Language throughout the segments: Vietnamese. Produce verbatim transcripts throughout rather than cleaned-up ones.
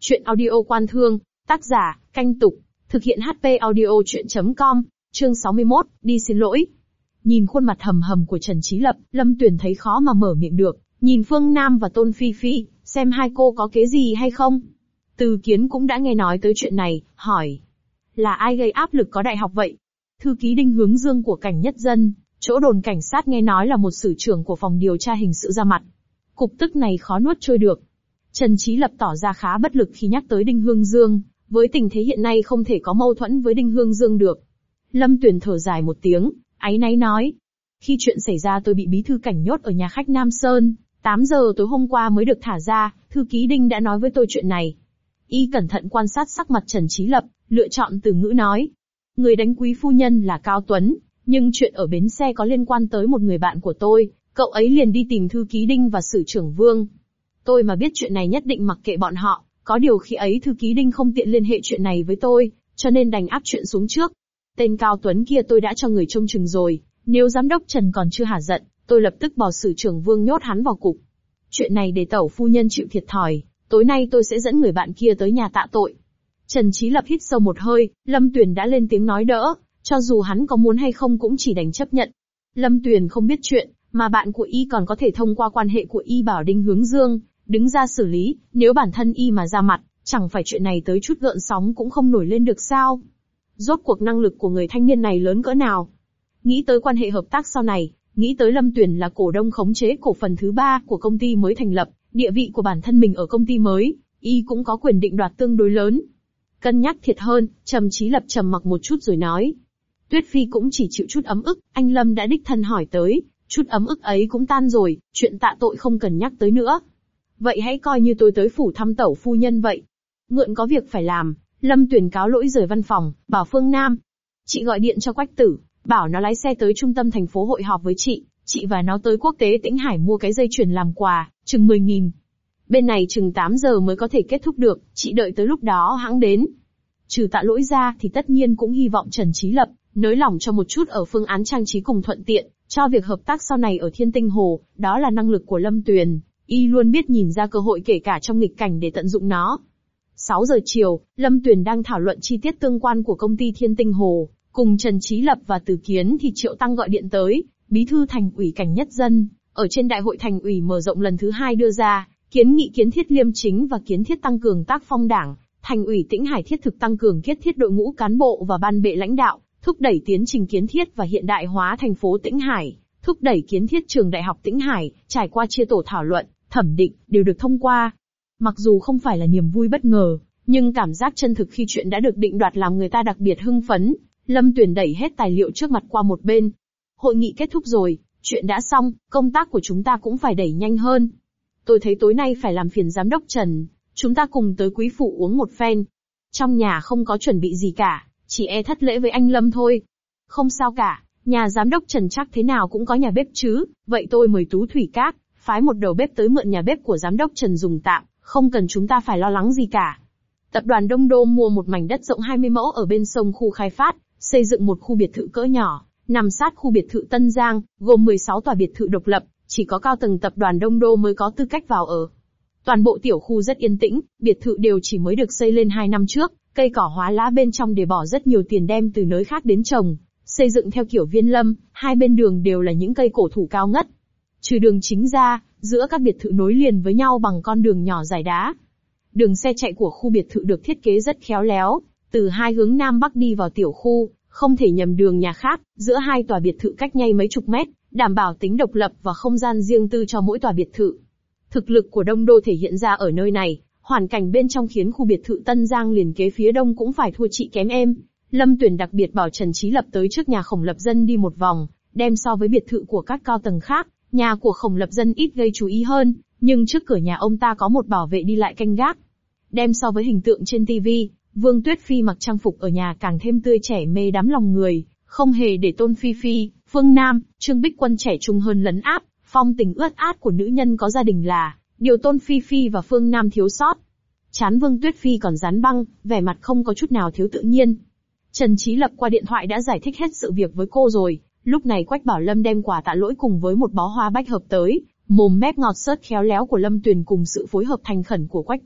Chuyện audio Quan Thương, tác giả, Canh Tục, thực hiện hát pê audio chuyện chấm com, chương sáu mươi mốt, đi xin lỗi. Nhìn khuôn mặt hầm hầm của Trần Chí Lập, Lâm Tuyền thấy khó mà mở miệng được, nhìn Phương Nam và Tôn Phi Phi, xem hai cô có kế gì hay không. Từ Kiến cũng đã nghe nói tới chuyện này, hỏi. Là ai gây áp lực có đại học vậy? Thư ký Đinh Hướng Dương của Cảnh Nhất Dân, chỗ đồn cảnh sát nghe nói là một sử trưởng của phòng điều tra hình sự ra mặt. Cục tức này khó nuốt trôi được. Trần Chí Lập tỏ ra khá bất lực khi nhắc tới Đinh Hướng Dương, với tình thế hiện nay không thể có mâu thuẫn với Đinh Hướng Dương được. Lâm Tuyền thở dài một tiếng, áy náy nói. Khi chuyện xảy ra tôi bị bí thư Cảnh nhốt ở nhà khách Nam Sơn, tám giờ tối hôm qua mới được thả ra, thư ký Đinh đã nói với tôi chuyện này. Y cẩn thận quan sát sắc mặt Trần Chí Lập, lựa chọn từ ngữ nói. Người đánh quý phu nhân là Cao Tuấn, nhưng chuyện ở bến xe có liên quan tới một người bạn của tôi, cậu ấy liền đi tìm thư ký Đinh và sử trưởng Vương. Tôi mà biết chuyện này nhất định mặc kệ bọn họ, có điều khi ấy thư ký Đinh không tiện liên hệ chuyện này với tôi, cho nên đành áp chuyện xuống trước. Tên Cao Tuấn kia tôi đã cho người trông chừng rồi, nếu giám đốc Trần còn chưa hả giận, tôi lập tức bảo sử trưởng Vương nhốt hắn vào cục. Chuyện này để tẩu phu nhân chịu thiệt thòi, tối nay tôi sẽ dẫn người bạn kia tới nhà tạ tội. Trần Chí Lập hít sâu một hơi, Lâm Tuyền đã lên tiếng nói đỡ, cho dù hắn có muốn hay không cũng chỉ đành chấp nhận. Lâm Tuyền không biết chuyện, mà bạn của y còn có thể thông qua quan hệ của y bảo Đinh Hướng Dương đứng ra xử lý, nếu bản thân y mà ra mặt, chẳng phải chuyện này tới chút gợn sóng cũng không nổi lên được sao? Rốt cuộc năng lực của người thanh niên này lớn cỡ nào? Nghĩ tới quan hệ hợp tác sau này, nghĩ tới Lâm Tuyền là cổ đông khống chế cổ phần thứ ba của công ty mới thành lập, địa vị của bản thân mình ở công ty mới, y cũng có quyền định đoạt tương đối lớn. Cân nhắc thiệt hơn, Trần Chí Lập trầm mặc một chút rồi nói. Tuyết Phi cũng chỉ chịu chút ấm ức, anh Lâm đã đích thân hỏi tới, chút ấm ức ấy cũng tan rồi, chuyện tạ tội không cần nhắc tới nữa. Vậy hãy coi như tôi tới phủ thăm tẩu phu nhân vậy. Mượn có việc phải làm, Lâm Tuyền cáo lỗi rời văn phòng, bảo Phương Nam. Chị gọi điện cho Quách Tử, bảo nó lái xe tới trung tâm thành phố hội họp với chị, chị và nó tới quốc tế Tĩnh Hải mua cái dây chuyền làm quà, chừng mười nghìn. Bên này chừng tám giờ mới có thể kết thúc được, chị đợi tới lúc đó hãng đến. Trừ tạ lỗi ra thì tất nhiên cũng hy vọng Trần Chí Lập nới lỏng cho một chút ở phương án trang trí cùng thuận tiện, cho việc hợp tác sau này ở Thiên Tinh Hồ, đó là năng lực của Lâm Tuyền, y luôn biết nhìn ra cơ hội kể cả trong nghịch cảnh để tận dụng nó. sáu giờ chiều, Lâm Tuyền đang thảo luận chi tiết tương quan của công ty Thiên Tinh Hồ, cùng Trần Chí Lập và Từ Kiến thì Triệu Tăng gọi điện tới, bí thư thành ủy Cảnh Nhất Dân, ở trên đại hội thành ủy mở rộng lần thứ hai đưa ra, kiến nghị kiến thiết liêm chính và kiến thiết tăng cường tác phong đảng, thành ủy Tĩnh Hải thiết thực tăng cường kiến thiết đội ngũ cán bộ và ban bệ lãnh đạo, thúc đẩy tiến trình kiến thiết và hiện đại hóa thành phố Tĩnh Hải, thúc đẩy kiến thiết trường đại học Tĩnh Hải, trải qua chia tổ thảo luận, thẩm định, đều được thông qua. Mặc dù không phải là niềm vui bất ngờ, nhưng cảm giác chân thực khi chuyện đã được định đoạt làm người ta đặc biệt hưng phấn. Lâm Tuyền đẩy hết tài liệu trước mặt qua một bên. Hội nghị kết thúc rồi, chuyện đã xong, công tác của chúng ta cũng phải đẩy nhanh hơn. Tôi thấy tối nay phải làm phiền giám đốc Trần, chúng ta cùng tới quý phủ uống một phen. Trong nhà không có chuẩn bị gì cả, chỉ e thất lễ với anh Lâm thôi. Không sao cả, nhà giám đốc Trần chắc thế nào cũng có nhà bếp chứ, vậy tôi mời Tú Thủy Các, phái một đầu bếp tới mượn nhà bếp của giám đốc Trần dùng tạm, không cần chúng ta phải lo lắng gì cả. Tập đoàn Đông Đô mua một mảnh đất rộng hai mươi mẫu ở bên sông khu khai phát, xây dựng một khu biệt thự cỡ nhỏ, nằm sát khu biệt thự Tân Giang, gồm mười sáu tòa biệt thự độc lập, chỉ có cao tầng tập đoàn Đông Đô mới có tư cách vào ở. Toàn bộ tiểu khu rất yên tĩnh, biệt thự đều chỉ mới được xây lên hai năm trước, cây cỏ hóa lá bên trong để bỏ rất nhiều tiền đem từ nơi khác đến trồng, xây dựng theo kiểu viên lâm, hai bên đường đều là những cây cổ thụ cao ngất. Trừ đường chính ra, giữa các biệt thự nối liền với nhau bằng con đường nhỏ dài đá. Đường xe chạy của khu biệt thự được thiết kế rất khéo léo, từ hai hướng nam bắc đi vào tiểu khu, không thể nhầm đường nhà khác, giữa hai tòa biệt thự cách nhau mấy chục mét, đảm bảo tính độc lập và không gian riêng tư cho mỗi tòa biệt thự. Thực lực của Đông Đô thể hiện ra ở nơi này, hoàn cảnh bên trong khiến khu biệt thự Tân Giang liền kế phía đông cũng phải thua chị kém em. Lâm Tuyền đặc biệt bảo Trần Chí Lập tới trước nhà Khổng Lập Dân đi một vòng, đem so với biệt thự của các cao tầng khác, nhà của Khổng Lập Dân ít gây chú ý hơn, nhưng trước cửa nhà ông ta có một bảo vệ đi lại canh gác. Đem so với hình tượng trên ti vi, Vương Tuyết Phi mặc trang phục ở nhà càng thêm tươi trẻ mê đắm lòng người, không hề để Tôn Phi Phi, Phương Nam, Trương Bích Quân trẻ trung hơn lấn áp, phong tình ướt át của nữ nhân có gia đình là điều Tôn Phi Phi và Phương Nam thiếu sót. Trán Vương Tuyết Phi còn dán băng, vẻ mặt không có chút nào thiếu tự nhiên. Trần Chí Lập qua điện thoại đã giải thích hết sự việc với cô rồi, lúc này Quách Bảo Lâm đem quà tạ lỗi cùng với một bó hoa bách hợp tới, mồm mép ngọt xớt khéo léo của Lâm Tuyền cùng sự phối hợp thành khẩn của Quách Tử,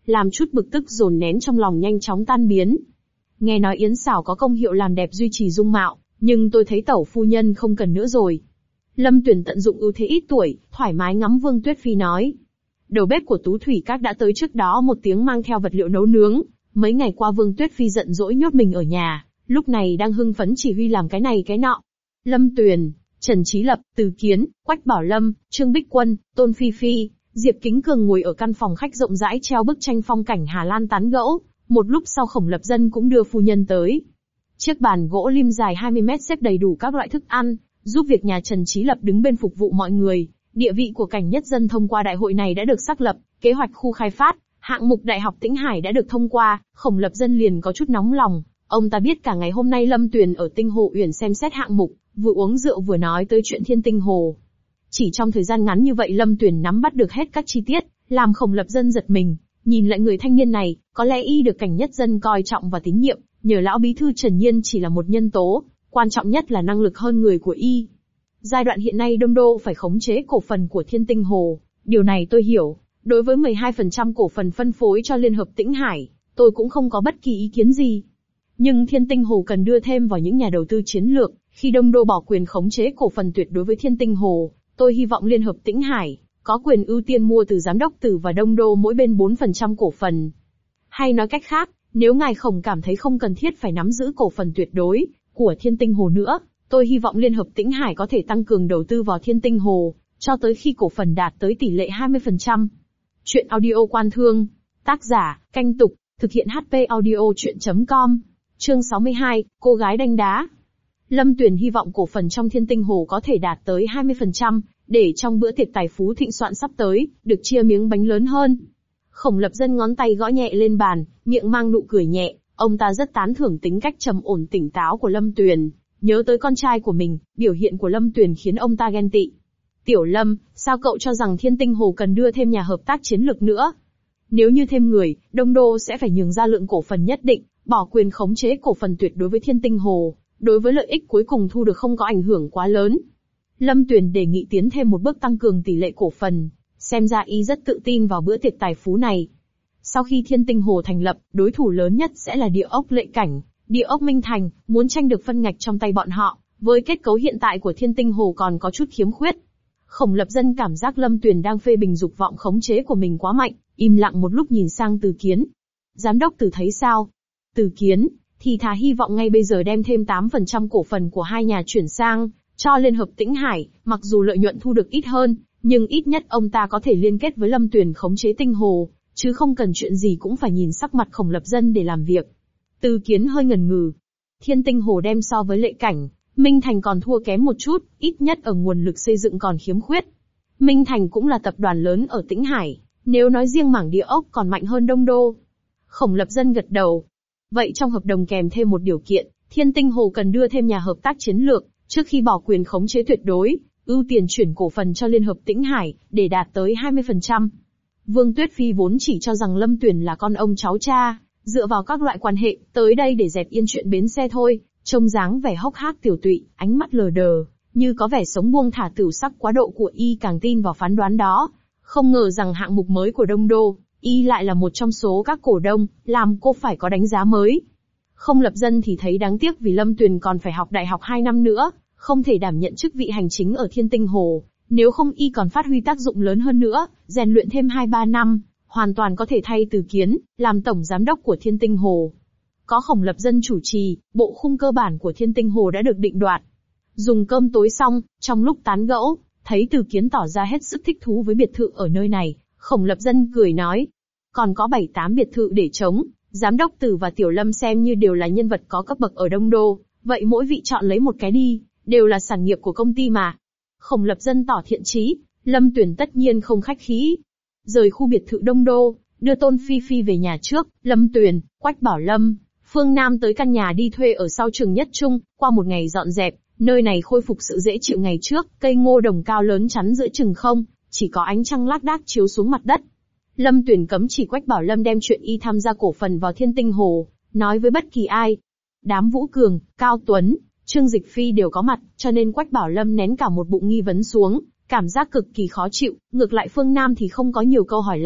làm chút bực tức dồn nén trong lòng nhanh chóng tan biến. Nghe nói yến xảo có công hiệu làm đẹp duy trì dung mạo, nhưng tôi thấy tẩu phu nhân không cần nữa rồi. Lâm Tuyền tận dụng ưu thế ít tuổi, thoải mái ngắm Vương Tuyết Phi nói. Đầu bếp của Tú Thủy Các đã tới trước đó một tiếng mang theo vật liệu nấu nướng. Mấy ngày qua Vương Tuyết Phi giận dỗi nhốt mình ở nhà, lúc này đang hưng phấn chỉ huy làm cái này cái nọ. Lâm Tuyền, Trần Chí Lập, Từ Kiến, Quách Bảo Lâm, Trương Bích Quân, Tôn Phi Phi, Diệp Kính Cường ngồi ở căn phòng khách rộng rãi treo bức tranh phong cảnh Hà Lan tán gẫu. Một lúc sau Khổng Lập Dân cũng đưa phu nhân tới. Chiếc bàn gỗ lim dài hai mươi mét xếp đầy đủ các loại thức ăn, giúp việc nhà Trần Chí Lập đứng bên phục vụ mọi người. Địa vị của Cảnh Nhất Dân thông qua đại hội này đã được xác lập, kế hoạch khu khai phát, hạng mục Đại học Tĩnh Hải đã được thông qua, Khổng Lập Dân liền có chút nóng lòng. Ông ta biết cả ngày hôm nay Lâm Tuyền ở Tinh Hồ Uyển xem xét hạng mục, vừa uống rượu vừa nói tới chuyện Thiên Tinh Hồ. Chỉ trong thời gian ngắn như vậy Lâm Tuyền nắm bắt được hết các chi tiết, làm Khổng Lập Dân giật mình. Nhìn lại người thanh niên này, có lẽ y được Cảnh Nhất Dân coi trọng và tín nhiệm, nhờ lão bí thư Trần Nhiên chỉ là một nhân tố, quan trọng nhất là năng lực hơn người của y. Giai đoạn hiện nay Đông Đô phải khống chế cổ phần của Thiên Tinh Hồ, điều này tôi hiểu. Đối với mười hai phần trăm cổ phần phân phối cho Liên hợp Tĩnh Hải, tôi cũng không có bất kỳ ý kiến gì. Nhưng Thiên Tinh Hồ cần đưa thêm vào những nhà đầu tư chiến lược, khi Đông Đô bỏ quyền khống chế cổ phần tuyệt đối với Thiên Tinh Hồ, tôi hy vọng Liên hợp Tĩnh Hải có quyền ưu tiên mua từ Giám đốc Tử và Đông Đô mỗi bên bốn phần trăm cổ phần. Hay nói cách khác, nếu ngài Khổng cảm thấy không cần thiết phải nắm giữ cổ phần tuyệt đối của Thiên Tinh Hồ nữa, tôi hy vọng Liên hợp Tĩnh Hải có thể tăng cường đầu tư vào Thiên Tinh Hồ, cho tới khi cổ phần đạt tới tỷ lệ hai mươi phần trăm. Chuyện audio Quan Thương. Tác giả, Canh Tục. Thực hiện hát pê audio chuyện chấm com. Chương sáu mươi hai, cô gái đanh đá. Lâm Tuyền hy vọng cổ phần trong Thiên Tinh Hồ có thể đạt tới hai mươi phần trăm, để trong bữa tiệc tài phú thịnh soạn sắp tới, được chia miếng bánh lớn hơn. Khổng Lập Dân ngón tay gõ nhẹ lên bàn, miệng mang nụ cười nhẹ, ông ta rất tán thưởng tính cách trầm ổn tỉnh táo của Lâm Tuyền. Nhớ tới con trai của mình, biểu hiện của Lâm Tuyền khiến ông ta ghen tị. Tiểu Lâm, sao cậu cho rằng Thiên Tinh Hồ cần đưa thêm nhà hợp tác chiến lược nữa? Nếu như thêm người, Đông Đô sẽ phải nhường ra lượng cổ phần nhất định, bỏ quyền khống chế cổ phần tuyệt đối với Thiên Tinh Hồ, đối với lợi ích cuối cùng thu được không có ảnh hưởng quá lớn. Lâm Tuyền đề nghị tiến thêm một bước tăng cường tỷ lệ cổ phần, xem ra y rất tự tin vào bữa tiệc tài phú này. Sau khi Thiên Tinh Hồ thành lập, đối thủ lớn nhất sẽ là địa ốc Lệ Cảnh, địa ốc Minh Thành, muốn tranh được phân ngạch trong tay bọn họ, với kết cấu hiện tại của Thiên Tinh Hồ còn có chút khiếm khuyết. Khổng Lập Dân cảm giác Lâm Tuyền đang phê bình dục vọng khống chế của mình quá mạnh, im lặng một lúc nhìn sang Từ Kiến. Giám đốc Từ thấy sao? Từ Kiến, thì thà hy vọng ngay bây giờ đem thêm tám phần trăm cổ phần của hai nhà chuyển sang cho Liên hợp Tĩnh Hải, mặc dù lợi nhuận thu được ít hơn, nhưng ít nhất ông ta có thể liên kết với Lâm Tuyền khống chế Tinh Hồ, chứ không cần chuyện gì cũng phải nhìn sắc mặt Khổng Lập Dân để làm việc. Từ Kiến hơi ngần ngừ. Thiên Tinh Hồ đem so với Lệ Cảnh, Minh Thành còn thua kém một chút, ít nhất ở nguồn lực xây dựng còn khiếm khuyết. Minh Thành cũng là tập đoàn lớn ở Tĩnh Hải, nếu nói riêng mảng địa ốc còn mạnh hơn Đông Đô. Khổng Lập Dân gật đầu. Vậy trong hợp đồng kèm thêm một điều kiện, Thiên Tinh Hồ cần đưa thêm nhà hợp tác chiến lược, trước khi bỏ quyền khống chế tuyệt đối, ưu tiền chuyển cổ phần cho Liên hợp Tĩnh Hải, để đạt tới hai mươi phần trăm. Vương Tuyết Phi vốn chỉ cho rằng Lâm Tuyền là con ông cháu cha, dựa vào các loại quan hệ, tới đây để dẹp yên chuyện bến xe thôi, trông dáng vẻ hốc hác tiểu tụy, ánh mắt lờ đờ, như có vẻ sống buông thả tửu sắc quá độ của y càng tin vào phán đoán đó. Không ngờ rằng hạng mục mới của Đông Đô, y lại là một trong số các cổ đông, làm cô phải có đánh giá mới. Không Lập Dân thì thấy đáng tiếc vì Lâm Tuyền còn phải học đại học hai năm nữa, không thể đảm nhận chức vị hành chính ở Thiên Tinh Hồ, nếu không y còn phát huy tác dụng lớn hơn nữa, rèn luyện thêm hai ba năm, hoàn toàn có thể thay Từ Kiến, làm tổng giám đốc của Thiên Tinh Hồ. Có Khổng Lập Dân chủ trì, bộ khung cơ bản của Thiên Tinh Hồ đã được định đoạt. Dùng cơm tối xong, trong lúc tán gẫu, thấy Từ Kiến tỏ ra hết sức thích thú với biệt thự ở nơi này, Khổng Lập Dân cười nói. Còn có bảy tám biệt thự để trống, giám đốc Từ và Tiểu Lâm xem như đều là nhân vật có cấp bậc ở Đông Đô, vậy mỗi vị chọn lấy một cái đi, đều là sản nghiệp của công ty mà. Khổng Lập Dân tỏ thiện chí, Lâm Tuyền tất nhiên không khách khí. Rời khu biệt thự Đông Đô, đưa Tôn Phi Phi về nhà trước, Lâm Tuyền, Quách Bảo Lâm, Phương Nam tới căn nhà đi thuê ở sau trường Nhất Trung, qua một ngày dọn dẹp, nơi này khôi phục sự dễ chịu ngày trước, cây ngô đồng cao lớn chắn giữa chừng không, chỉ có ánh trăng lác đác chiếu xuống mặt đất. Lâm Tuyền cấm chỉ Quách Bảo Lâm đem chuyện y tham gia cổ phần vào Thiên Tinh Hồ, nói với bất kỳ ai. Đám Vũ Cường, Cao Tuấn, Trương Dịch Phi đều có mặt, cho nên Quách Bảo Lâm nén cả một bụng nghi vấn xuống, cảm giác cực kỳ khó chịu, ngược lại Phương Nam thì không có nhiều câu hỏi lắm,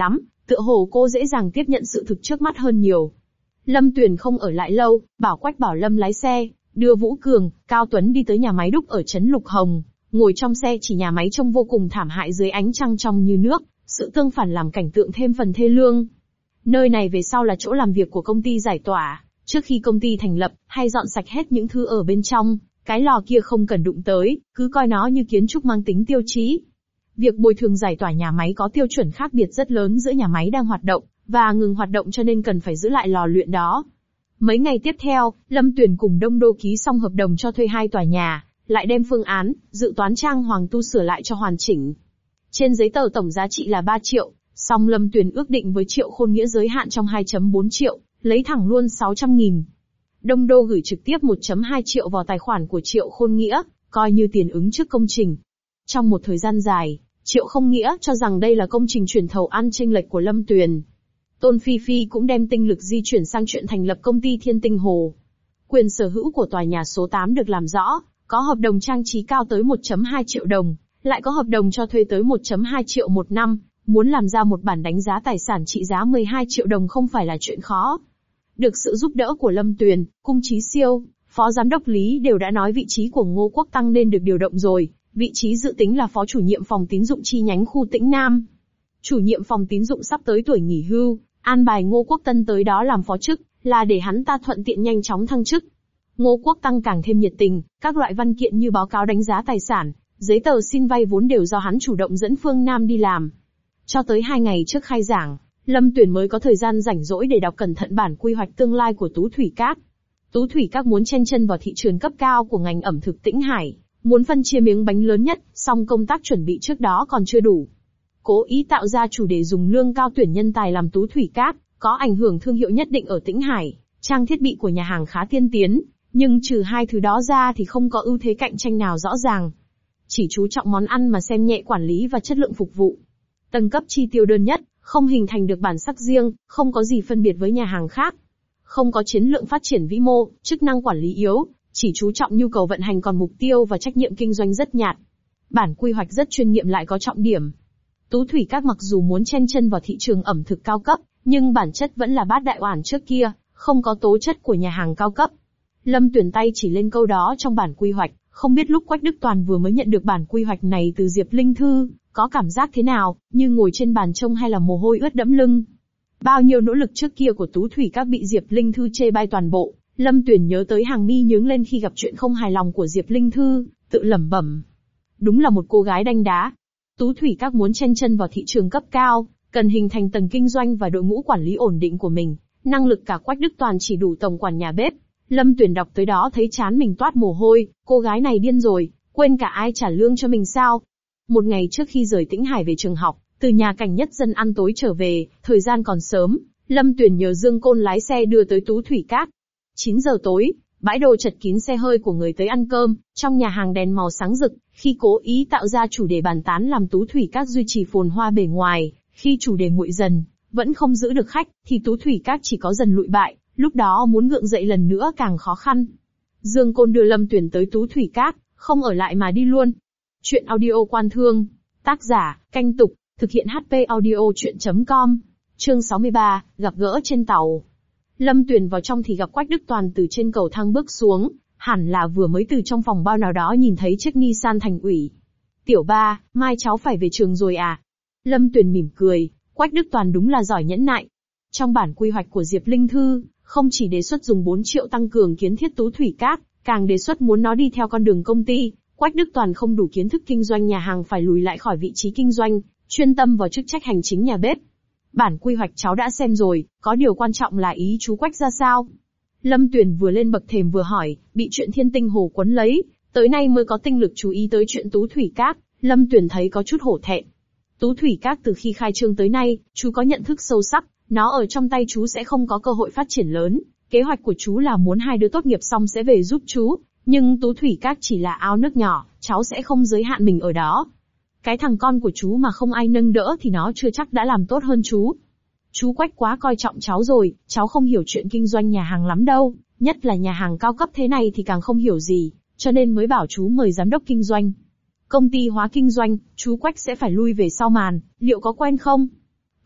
tựa hồ cô dễ dàng tiếp nhận sự thực trước mắt hơn nhiều. Lâm Tuyền không ở lại lâu, bảo Quách Bảo Lâm lái xe, đưa Vũ Cường, Cao Tuấn đi tới nhà máy đúc ở trấn Lục Hồng. Ngồi trong xe chỉ nhà máy trông vô cùng thảm hại dưới ánh trăng trong như nước, sự tương phản làm cảnh tượng thêm phần thê lương. Nơi này về sau là chỗ làm việc của công ty giải tỏa, trước khi công ty thành lập, hay dọn sạch hết những thứ ở bên trong, cái lò kia không cần đụng tới, cứ coi nó như kiến trúc mang tính tiêu chí. Việc bồi thường giải tỏa nhà máy có tiêu chuẩn khác biệt rất lớn giữa nhà máy đang hoạt động, và ngừng hoạt động cho nên cần phải giữ lại lò luyện đó. Mấy ngày tiếp theo, Lâm Tuyền cùng Đông Đô ký xong hợp đồng cho thuê hai tòa nhà, lại đem phương án, dự toán trang hoàng tu sửa lại cho hoàn chỉnh. Trên giấy tờ tổng giá trị là ba triệu, song Lâm Tuyền ước định với Triệu Khôn Nghĩa giới hạn trong hai phẩy bốn triệu, lấy thẳng luôn sáu trăm nghìn. Đông Đô gửi trực tiếp một phẩy hai triệu vào tài khoản của Triệu Khôn Nghĩa, coi như tiền ứng trước công trình. Trong một thời gian dài, Triệu Không Nghĩa cho rằng đây là công trình chuyển thầu ăn chênh lệch của Lâm Tuyền. Tôn Phi Phi cũng đem tinh lực di chuyển sang chuyện thành lập công ty Thiên Tinh Hồ. Quyền sở hữu của tòa nhà số tám được làm rõ, có hợp đồng trang trí cao tới một phẩy hai triệu đồng, lại có hợp đồng cho thuê tới một phẩy hai triệu một năm, muốn làm ra một bản đánh giá tài sản trị giá mười hai triệu đồng không phải là chuyện khó. Được sự giúp đỡ của Lâm Tuyền, Cung Chí Siêu, Phó Giám đốc Lý đều đã nói vị trí của Ngô Quốc Tăng nên được điều động rồi, vị trí dự tính là Phó chủ nhiệm phòng tín dụng chi nhánh khu Tĩnh Nam. Chủ nhiệm phòng tín dụng sắp tới tuổi nghỉ hưu, an bài Ngô Quốc Tân tới đó làm phó chức, là để hắn ta thuận tiện nhanh chóng thăng chức. Ngô Quốc Tăng càng thêm nhiệt tình, các loại văn kiện như báo cáo đánh giá tài sản, giấy tờ xin vay vốn đều do hắn chủ động dẫn Phương Nam đi làm. Cho tới hai ngày trước khai giảng, Lâm Tuyền mới có thời gian rảnh rỗi để đọc cẩn thận bản quy hoạch tương lai của Tú Thủy Các. Tú Thủy Các muốn chen chân vào thị trường cấp cao của ngành ẩm thực Tĩnh Hải, muốn phân chia miếng bánh lớn nhất, song công tác chuẩn bị trước đó còn chưa đủ. Cố ý tạo ra chủ đề dùng lương cao tuyển nhân tài làm Tú Thủy Các, có ảnh hưởng thương hiệu nhất định ở Tĩnh Hải, trang thiết bị của nhà hàng khá tiên tiến, nhưng trừ hai thứ đó ra thì không có ưu thế cạnh tranh nào rõ ràng. Chỉ chú trọng món ăn mà xem nhẹ quản lý và chất lượng phục vụ. Tầng cấp chi tiêu đơn nhất, không hình thành được bản sắc riêng, không có gì phân biệt với nhà hàng khác. Không có chiến lược phát triển vĩ mô, chức năng quản lý yếu, chỉ chú trọng nhu cầu vận hành còn mục tiêu và trách nhiệm kinh doanh rất nhạt. Bản quy hoạch rất chuyên nghiệm lại có trọng điểm. Tú Thủy Các mặc dù muốn chen chân vào thị trường ẩm thực cao cấp, nhưng bản chất vẫn là bát đại oản trước kia, không có tố chất của nhà hàng cao cấp. Lâm Tuyền tay chỉ lên câu đó trong bản quy hoạch, không biết lúc Quách Đức Toàn vừa mới nhận được bản quy hoạch này từ Diệp Linh Thư, có cảm giác thế nào, như ngồi trên bàn trông hay là mồ hôi ướt đẫm lưng. Bao nhiêu nỗ lực trước kia của Tú Thủy Các bị Diệp Linh Thư chê bai toàn bộ, Lâm Tuyền nhớ tới hàng mi nhướng lên khi gặp chuyện không hài lòng của Diệp Linh Thư, tự lẩm bẩm. Đúng là một cô gái đanh đá. Tú Thủy Các muốn chen chân vào thị trường cấp cao, cần hình thành tầng kinh doanh và đội ngũ quản lý ổn định của mình, năng lực cả Quách Đức Toàn chỉ đủ tổng quản nhà bếp. Lâm Tuyền đọc tới đó thấy chán mình toát mồ hôi, cô gái này điên rồi, quên cả ai trả lương cho mình sao? Một ngày trước khi rời Tĩnh Hải về trường học, từ nhà Cảnh Nhất Dân ăn tối trở về, thời gian còn sớm, Lâm Tuyền nhờ Dương Côn lái xe đưa tới Tú Thủy Các. chín giờ tối, bãi đồ chật kín xe hơi của người tới ăn cơm, trong nhà hàng đèn màu sáng rực, khi cố ý tạo ra chủ đề bàn tán làm Tú Thủy Các duy trì phồn hoa bề ngoài, khi chủ đề nguội dần, vẫn không giữ được khách, thì Tú Thủy Các chỉ có dần lụi bại, lúc đó muốn gượng dậy lần nữa càng khó khăn. Dương Côn đưa Lâm Tuyền tới Tú Thủy Các, không ở lại mà đi luôn. Chuyện audio Quan Thương, tác giả, Canh Tục, thực hiện hát pê audio chuyện chấm com, chương sáu mươi ba, gặp gỡ trên tàu. Lâm Tuyền vào trong thì gặp Quách Đức Toàn từ trên cầu thang bước xuống, hẳn là vừa mới từ trong phòng bao nào đó nhìn thấy chiếc Nissan thành ủy. Tiểu ba, mai cháu phải về trường rồi à? Lâm Tuyền mỉm cười, Quách Đức Toàn đúng là giỏi nhẫn nại. Trong bản quy hoạch của Diệp Linh Thư, không chỉ đề xuất dùng bốn triệu tăng cường kiến thiết Tú Thủy Các, càng đề xuất muốn nó đi theo con đường công ty. Quách Đức Toàn không đủ kiến thức kinh doanh nhà hàng phải lùi lại khỏi vị trí kinh doanh, chuyên tâm vào chức trách hành chính nhà bếp. Bản quy hoạch cháu đã xem rồi, có điều quan trọng là ý chú Quách ra sao? Lâm Tuyền vừa lên bậc thềm vừa hỏi, bị chuyện Thiên Tinh Hồ quấn lấy, tới nay mới có tinh lực chú ý tới chuyện Tú Thủy Các, Lâm Tuyền thấy có chút hổ thẹn. Tú Thủy Các từ khi khai trương tới nay, chú có nhận thức sâu sắc, nó ở trong tay chú sẽ không có cơ hội phát triển lớn, kế hoạch của chú là muốn hai đứa tốt nghiệp xong sẽ về giúp chú, nhưng Tú Thủy Các chỉ là ao nước nhỏ, cháu sẽ không giới hạn mình ở đó. Cái thằng con của chú mà không ai nâng đỡ thì nó chưa chắc đã làm tốt hơn chú. Chú Quách quá coi trọng cháu rồi, cháu không hiểu chuyện kinh doanh nhà hàng lắm đâu, nhất là nhà hàng cao cấp thế này thì càng không hiểu gì, cho nên mới bảo chú mời giám đốc kinh doanh. Công ty hóa kinh doanh, chú Quách sẽ phải lui về sau màn, liệu có quen không?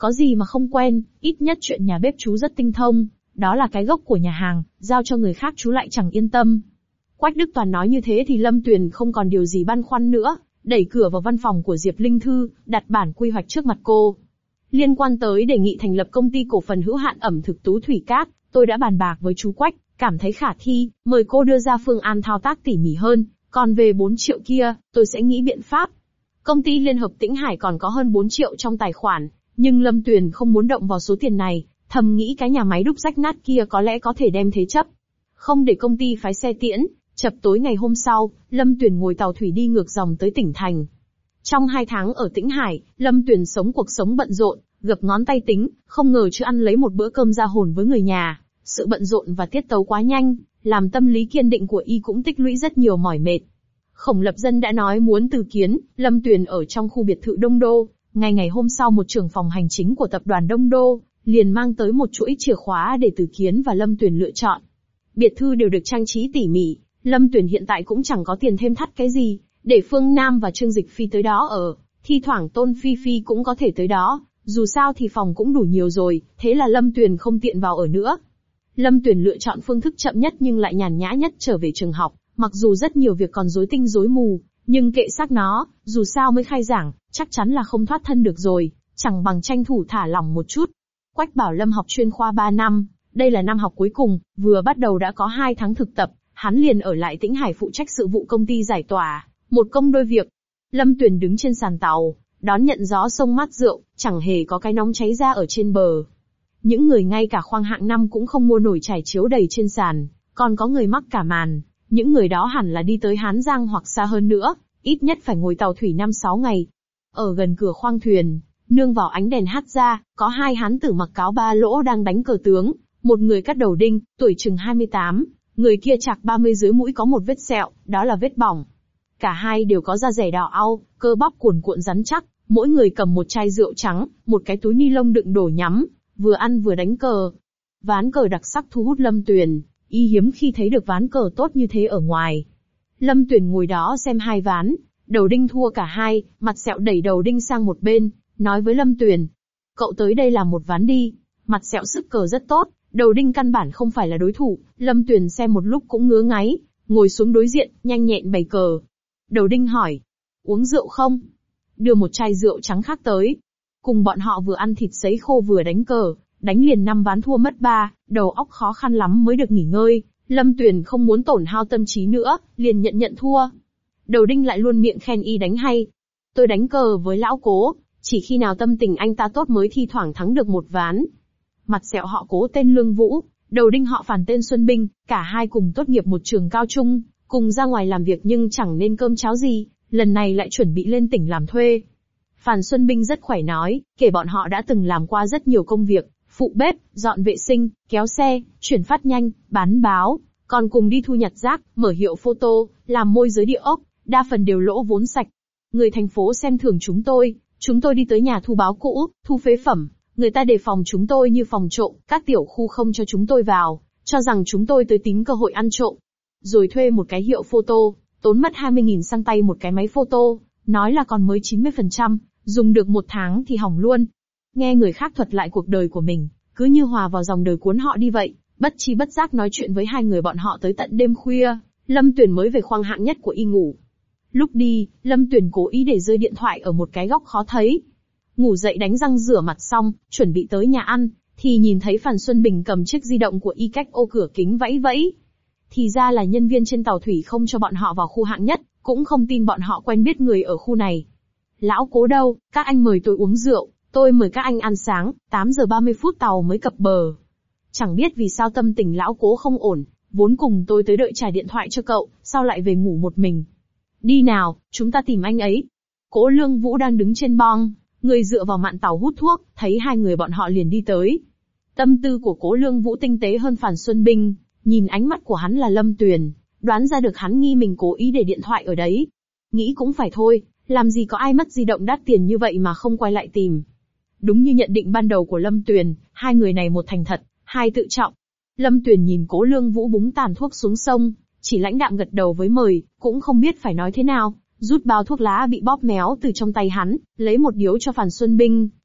Có gì mà không quen, ít nhất chuyện nhà bếp chú rất tinh thông, đó là cái gốc của nhà hàng, giao cho người khác chú lại chẳng yên tâm. Quách Đức Toàn nói như thế thì Lâm Tuyền không còn điều gì băn khoăn nữa, đẩy cửa vào văn phòng của Diệp Linh Thư, đặt bản quy hoạch trước mặt cô. Liên quan tới đề nghị thành lập công ty cổ phần hữu hạn ẩm thực Tú Thủy Cát, tôi đã bàn bạc với chú Quách, cảm thấy khả thi, mời cô đưa ra phương án thao tác tỉ mỉ hơn, còn về bốn triệu kia, tôi sẽ nghĩ biện pháp. Công ty Liên hợp Tĩnh Hải còn có hơn bốn triệu trong tài khoản, nhưng Lâm Tuyền không muốn động vào số tiền này, thầm nghĩ cái nhà máy đúc rách nát kia có lẽ có thể đem thế chấp. Không để công ty phái xe tiễn, chập tối ngày hôm sau, Lâm Tuyền ngồi tàu thủy đi ngược dòng tới tỉnh thành. Trong hai tháng ở Tĩnh Hải, Lâm Tuyền sống cuộc sống bận rộn, gập ngón tay tính, không ngờ chưa ăn lấy một bữa cơm ra hồn với người nhà. Sự bận rộn và tiết tấu quá nhanh, làm tâm lý kiên định của y cũng tích lũy rất nhiều mỏi mệt. Khổng Lập Dân đã nói muốn từ kiến, Lâm Tuyền ở trong khu biệt thự Đông Đô. Ngày ngày hôm sau một trưởng phòng hành chính của tập đoàn Đông Đô, liền mang tới một chuỗi chìa khóa để Từ Kiến và Lâm Tuyền lựa chọn. Biệt thư đều được trang trí tỉ mỉ, Lâm Tuyền hiện tại cũng chẳng có tiền thêm thắt cái gì, để Phương Nam và Trương Dịch Phi tới đó ở, thi thoảng Tôn Phi Phi cũng có thể tới đó, dù sao thì phòng cũng đủ nhiều rồi, thế là Lâm Tuyền không tiện vào ở nữa. Lâm Tuyền lựa chọn phương thức chậm nhất nhưng lại nhàn nhã nhất trở về trường học, mặc dù rất nhiều việc còn rối tinh rối mù, nhưng kệ xác nó, dù sao mới khai giảng, chắc chắn là không thoát thân được rồi, chẳng bằng tranh thủ thả lỏng một chút. Quách Bảo Lâm học chuyên khoa ba năm, đây là năm học cuối cùng, vừa bắt đầu đã có hai tháng thực tập, hắn liền ở lại Tĩnh Hải phụ trách sự vụ công ty giải tỏa, một công đôi việc. Lâm Tuyền đứng trên sàn tàu, đón nhận gió sông mát rượu, chẳng hề có cái nóng cháy ra ở trên bờ. Những người ngay cả khoang hạng năm cũng không mua nổi trải chiếu đầy trên sàn, còn có người mắc cả màn, những người đó hẳn là đi tới Hán Giang hoặc xa hơn nữa, ít nhất phải ngồi tàu thủy năm sáu ngày. Ở gần cửa khoang thuyền, nương vào ánh đèn hát ra, có hai hán tử mặc cáo ba lỗ đang đánh cờ tướng, một người cắt đầu đinh, tuổi chừng hai mươi tám, người kia chạc ba mươi dưới mũi có một vết sẹo, đó là vết bỏng. Cả hai đều có da dẻ đỏ au, cơ bắp cuồn cuộn rắn chắc, mỗi người cầm một chai rượu trắng, một cái túi ni lông đựng đồ nhắm, vừa ăn vừa đánh cờ. Ván cờ đặc sắc thu hút Lâm Tuyền, y hiếm khi thấy được ván cờ tốt như thế ở ngoài. Lâm Tuyền ngồi đó xem hai ván, đầu đinh thua cả hai, mặt sẹo đẩy đầu đinh sang một bên, nói với Lâm Tuyền. Cậu tới đây làm một ván đi, mặt sẹo sức cờ rất tốt, đầu đinh căn bản không phải là đối thủ, Lâm Tuyền xem một lúc cũng ngứa ngáy, ngồi xuống đối diện, nhanh nhẹn bày cờ. Đầu đinh hỏi, uống rượu không? Đưa một chai rượu trắng khác tới. Cùng bọn họ vừa ăn thịt sấy khô vừa đánh cờ, đánh liền năm ván thua mất ba, đầu óc khó khăn lắm mới được nghỉ ngơi. Lâm Tuyền không muốn tổn hao tâm trí nữa, liền nhận nhận thua. Đầu đinh lại luôn miệng khen y đánh hay. Tôi đánh cờ với lão Cố, chỉ khi nào tâm tình anh ta tốt mới thi thoảng thắng được một ván. Mặt sẹo họ Cố tên Lương Vũ, đầu đinh họ Phản tên Xuân Binh, cả hai cùng tốt nghiệp một trường cao trung, cùng ra ngoài làm việc nhưng chẳng nên cơm cháo gì, lần này lại chuẩn bị lên tỉnh làm thuê. Phản Xuân Binh rất khỏe nói, kể bọn họ đã từng làm qua rất nhiều công việc, phụ bếp, dọn vệ sinh, kéo xe, chuyển phát nhanh, bán báo, còn cùng đi thu nhặt rác, mở hiệu photo, làm môi giới địa ốc, đa phần đều lỗ vốn sạch. Người thành phố xem thường chúng tôi, chúng tôi đi tới nhà thu báo cũ, thu phế phẩm, người ta đề phòng chúng tôi như phòng trộm, các tiểu khu không cho chúng tôi vào, cho rằng chúng tôi tới tính cơ hội ăn trộm. Rồi thuê một cái hiệu photo, tốn mất hai mươi nghìn sang tay một cái máy photo, nói là còn mới chín mươi phần trăm, dùng được một tháng thì hỏng luôn. Nghe người khác thuật lại cuộc đời của mình, cứ như hòa vào dòng đời cuốn họ đi vậy, bất chi bất giác nói chuyện với hai người bọn họ tới tận đêm khuya, Lâm Tuyền mới về khoang hạng nhất của y ngủ. Lúc đi, Lâm Tuyền cố ý để rơi điện thoại ở một cái góc khó thấy. Ngủ dậy đánh răng rửa mặt xong, chuẩn bị tới nhà ăn, thì nhìn thấy Phan Xuân Bình cầm chiếc di động của y cách ô cửa kính vẫy vẫy. Thì ra là nhân viên trên tàu thủy không cho bọn họ vào khu hạng nhất, cũng không tin bọn họ quen biết người ở khu này. Lão Cố đâu, các anh mời tôi uống rượu, tôi mời các anh ăn sáng, tám giờ ba mươi phút tàu mới cập bờ. Chẳng biết vì sao tâm tình lão Cố không ổn, vốn cùng tôi tới đợi trả điện thoại cho cậu, sao lại về ngủ một mình. Đi nào, chúng ta tìm anh ấy. Cố Lương Vũ đang đứng trên bong, người dựa vào mạn tàu hút thuốc, thấy hai người bọn họ liền đi tới. Tâm tư của Cố Lương Vũ tinh tế hơn Phản Xuân Binh, nhìn ánh mắt của hắn là Lâm Tuyền, đoán ra được hắn nghi mình cố ý để điện thoại ở đấy. Nghĩ cũng phải thôi, làm gì có ai mất di động đắt tiền như vậy mà không quay lại tìm. Đúng như nhận định ban đầu của Lâm Tuyền, hai người này một thành thật, hai tự trọng. Lâm Tuyền nhìn Cố Lương Vũ búng tàn thuốc xuống sông, chỉ lãnh đạm gật đầu với mời, cũng không biết phải nói thế nào, rút bao thuốc lá bị bóp méo từ trong tay hắn, lấy một điếu cho Phản Xuân Binh,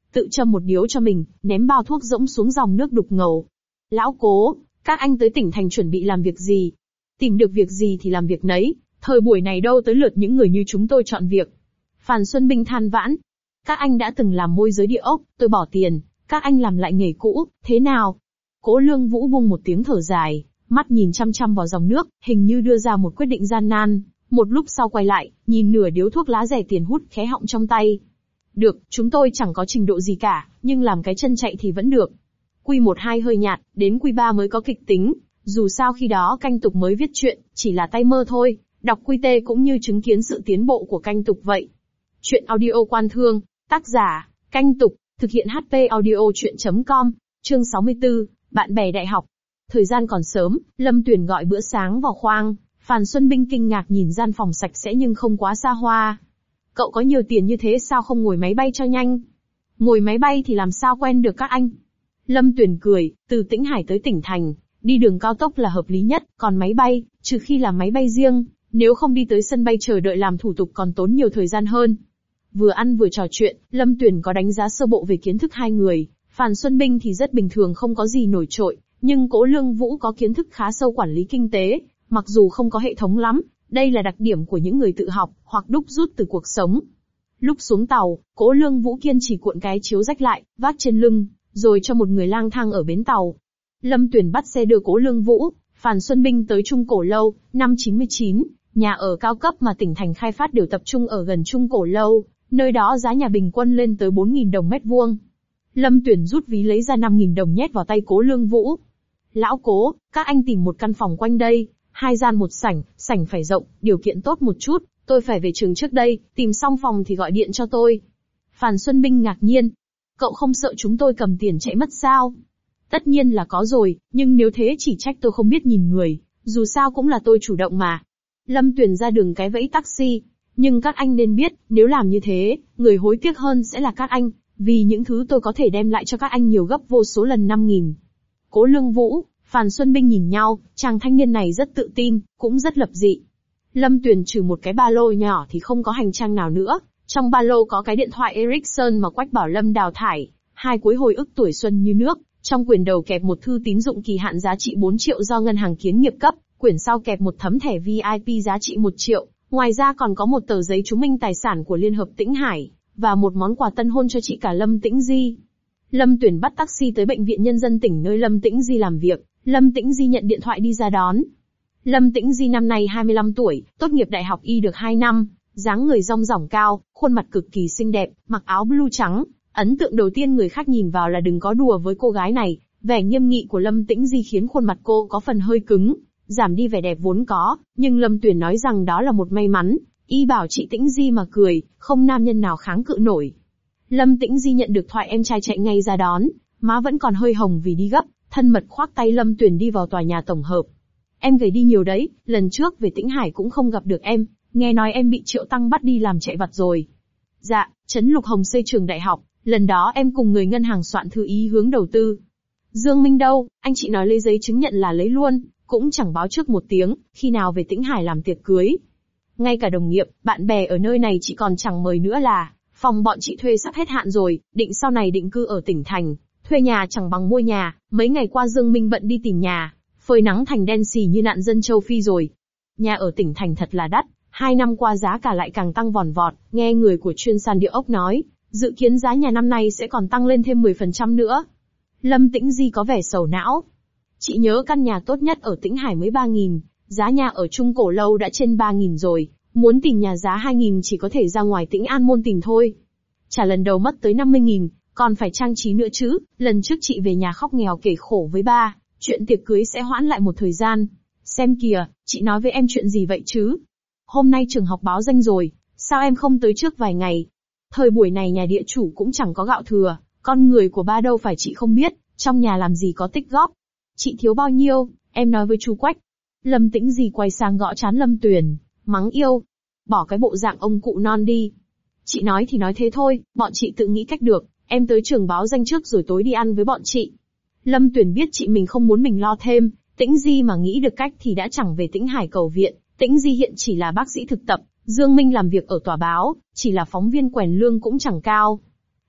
tự châm một điếu cho mình, ném bao thuốc rỗng xuống dòng nước đục ngầu. Lão Cố, các anh tới tỉnh thành chuẩn bị làm việc gì? Tìm được việc gì thì làm việc nấy, thời buổi này đâu tới lượt những người như chúng tôi chọn việc. Phan Xuân Binh than vãn. Các anh đã từng làm môi giới địa ốc, tôi bỏ tiền, các anh làm lại nghề cũ, thế nào? Cố Lương Vũ buông một tiếng thở dài, mắt nhìn chăm chăm vào dòng nước, hình như đưa ra một quyết định gian nan, một lúc sau quay lại, nhìn nửa điếu thuốc lá rẻ tiền hút khé họng trong tay. Được, chúng tôi chẳng có trình độ gì cả, nhưng làm cái chân chạy thì vẫn được. Quy một hai hơi nhạt, đến quy ba mới có kịch tính, dù sao khi đó Canh Tục mới viết chuyện, chỉ là tay mơ thôi, đọc quy tê cũng như chứng kiến sự tiến bộ của Canh Tục vậy. Chuyện audio Quan Thương, tác giả, Canh Tục, thực hiện hát pê audio chuyện chấm com, chương sáu mươi tư, bạn bè đại học. Thời gian còn sớm, Lâm Tuyền gọi bữa sáng vào khoang, Phan Xuân Binh kinh ngạc nhìn gian phòng sạch sẽ nhưng không quá xa hoa. Cậu có nhiều tiền như thế sao không ngồi máy bay cho nhanh? Ngồi máy bay thì làm sao quen được các anh? Lâm Tuyền cười, từ Tĩnh Hải tới tỉnh thành, đi đường cao tốc là hợp lý nhất, còn máy bay, trừ khi là máy bay riêng, nếu không đi tới sân bay chờ đợi làm thủ tục còn tốn nhiều thời gian hơn. Vừa ăn vừa trò chuyện, Lâm Tuyền có đánh giá sơ bộ về kiến thức hai người, Phan Xuân Binh thì rất bình thường không có gì nổi trội, nhưng Cố Lương Vũ có kiến thức khá sâu quản lý kinh tế, mặc dù không có hệ thống lắm, đây là đặc điểm của những người tự học, hoặc đúc rút từ cuộc sống. Lúc xuống tàu, Cố Lương Vũ kiên trì cuộn cái chiếu rách lại, vác trên lưng, rồi cho một người lang thang ở bến tàu. Lâm Tuyền bắt xe đưa Cố Lương Vũ, Phan Xuân Binh tới Trung Cổ Lâu, năm chín mươi chín, nhà ở cao cấp mà tỉnh thành khai phát đều tập trung ở gần Trung Cổ Lâu, nơi đó giá nhà bình quân lên tới bốn nghìn đồng mét vuông. Lâm Tuyền rút ví lấy ra năm nghìn đồng nhét vào tay Cố Lương Vũ. Lão Cố, các anh tìm một căn phòng quanh đây, hai gian một sảnh, sảnh phải rộng, điều kiện tốt một chút, tôi phải về trường trước đây, tìm xong phòng thì gọi điện cho tôi. Phan Xuân Binh ngạc nhiên. Cậu không sợ chúng tôi cầm tiền chạy mất sao? Tất nhiên là có rồi, nhưng nếu thế chỉ trách tôi không biết nhìn người, dù sao cũng là tôi chủ động mà. Lâm Tuyền ra đường cái vẫy taxi, nhưng các anh nên biết, nếu làm như thế, người hối tiếc hơn sẽ là các anh, vì những thứ tôi có thể đem lại cho các anh nhiều gấp vô số lần năm nghìn. Cố Lương Vũ, Phan Xuân Binh nhìn nhau, chàng thanh niên này rất tự tin, cũng rất lập dị. Lâm Tuyền trừ một cái ba lô nhỏ thì không có hành trang nào nữa, trong ba lô có cái điện thoại Ericsson mà Quách Bảo Lâm đào thải, hai cuối hồi ức tuổi xuân như nước, trong quyển đầu kẹp một thư tín dụng kỳ hạn giá trị bốn triệu do ngân hàng Kiến Nghiệp cấp, quyển sau kẹp một tấm thẻ vi ai pi giá trị một triệu, ngoài ra còn có một tờ giấy chứng minh tài sản của Liên hợp Tĩnh Hải, và một món quà tân hôn cho chị cả Lâm Tĩnh Di. Lâm Tuyền bắt taxi tới Bệnh viện Nhân dân tỉnh nơi Lâm Tĩnh Di làm việc, Lâm Tĩnh Di nhận điện thoại đi ra đón. Lâm Tĩnh Di năm nay hai mươi lăm tuổi, tốt nghiệp đại học y được hai năm, dáng người rong ròng cao, khuôn mặt cực kỳ xinh đẹp, mặc áo blue trắng. Ấn tượng đầu tiên người khác nhìn vào là đừng có đùa với cô gái này, vẻ nghiêm nghị của Lâm Tĩnh Di khiến khuôn mặt cô có phần hơi cứng, giảm đi vẻ đẹp vốn có, nhưng Lâm Tuyền nói rằng đó là một may mắn, y bảo chị Tĩnh Di mà cười, không nam nhân nào kháng cự nổi. Lâm Tĩnh Di nhận được thoại em trai chạy ngay ra đón, má vẫn còn hơi hồng vì đi gấp, thân mật khoác tay Lâm Tuyền đi vào tòa nhà tổng hợp. Em gầy đi nhiều đấy, lần trước về Tĩnh Hải cũng không gặp được em, nghe nói em bị Triệu Tăng bắt đi làm chạy vặt rồi. Dạ, Trấn Lục Hồng xây trường đại học, lần đó em cùng người ngân hàng soạn thư ý hướng đầu tư. Dương Minh đâu, anh chị nói lấy giấy chứng nhận là lấy luôn, cũng chẳng báo trước một tiếng, khi nào về Tĩnh Hải làm tiệc cưới. Ngay cả đồng nghiệp, bạn bè ở nơi này chị còn chẳng mời nữa là, phòng bọn chị thuê sắp hết hạn rồi, định sau này định cư ở tỉnh thành, thuê nhà chẳng bằng mua nhà, mấy ngày qua Dương Minh bận đi tìm nhà, phơi nắng thành đen xì như nạn dân châu Phi rồi. Nhà ở tỉnh thành thật là đắt, hai năm qua giá cả lại càng tăng vòn vọt, nghe người của chuyên sàn địa ốc nói, dự kiến giá nhà năm nay sẽ còn tăng lên thêm mười phần trăm nữa. Lâm Tĩnh Di có vẻ sầu não. Chị nhớ căn nhà tốt nhất ở Tĩnh Hải mới ba nghìn, giá nhà ở Trung Cổ Lâu đã trên ba nghìn rồi, muốn tìm nhà giá hai nghìn chỉ có thể ra ngoài Tĩnh An Môn tìm thôi. Trả lần đầu mất tới năm mươi nghìn, còn phải trang trí nữa chứ, lần trước chị về nhà khóc nghèo kể khổ với ba, chuyện tiệc cưới sẽ hoãn lại một thời gian. Xem kìa, chị nói với em chuyện gì vậy chứ? Hôm nay trường học báo danh rồi, sao em không tới trước vài ngày? Thời buổi này nhà địa chủ cũng chẳng có gạo thừa, con người của ba đâu phải chị không biết, trong nhà làm gì có tích góp. Chị thiếu bao nhiêu, em nói với chú Quách. Lâm Tĩnh Di quay sang gõ trán Lâm Tuyền, mắng yêu. Bỏ cái bộ dạng ông cụ non đi. Chị nói thì nói thế thôi, bọn chị tự nghĩ cách được, em tới trường báo danh trước rồi tối đi ăn với bọn chị. Lâm Tuyền biết chị mình không muốn mình lo thêm, Tĩnh Di mà nghĩ được cách thì đã chẳng về Tĩnh Hải cầu viện. Tĩnh Di hiện chỉ là bác sĩ thực tập, Dương Minh làm việc ở tòa báo, chỉ là phóng viên quèn lương cũng chẳng cao.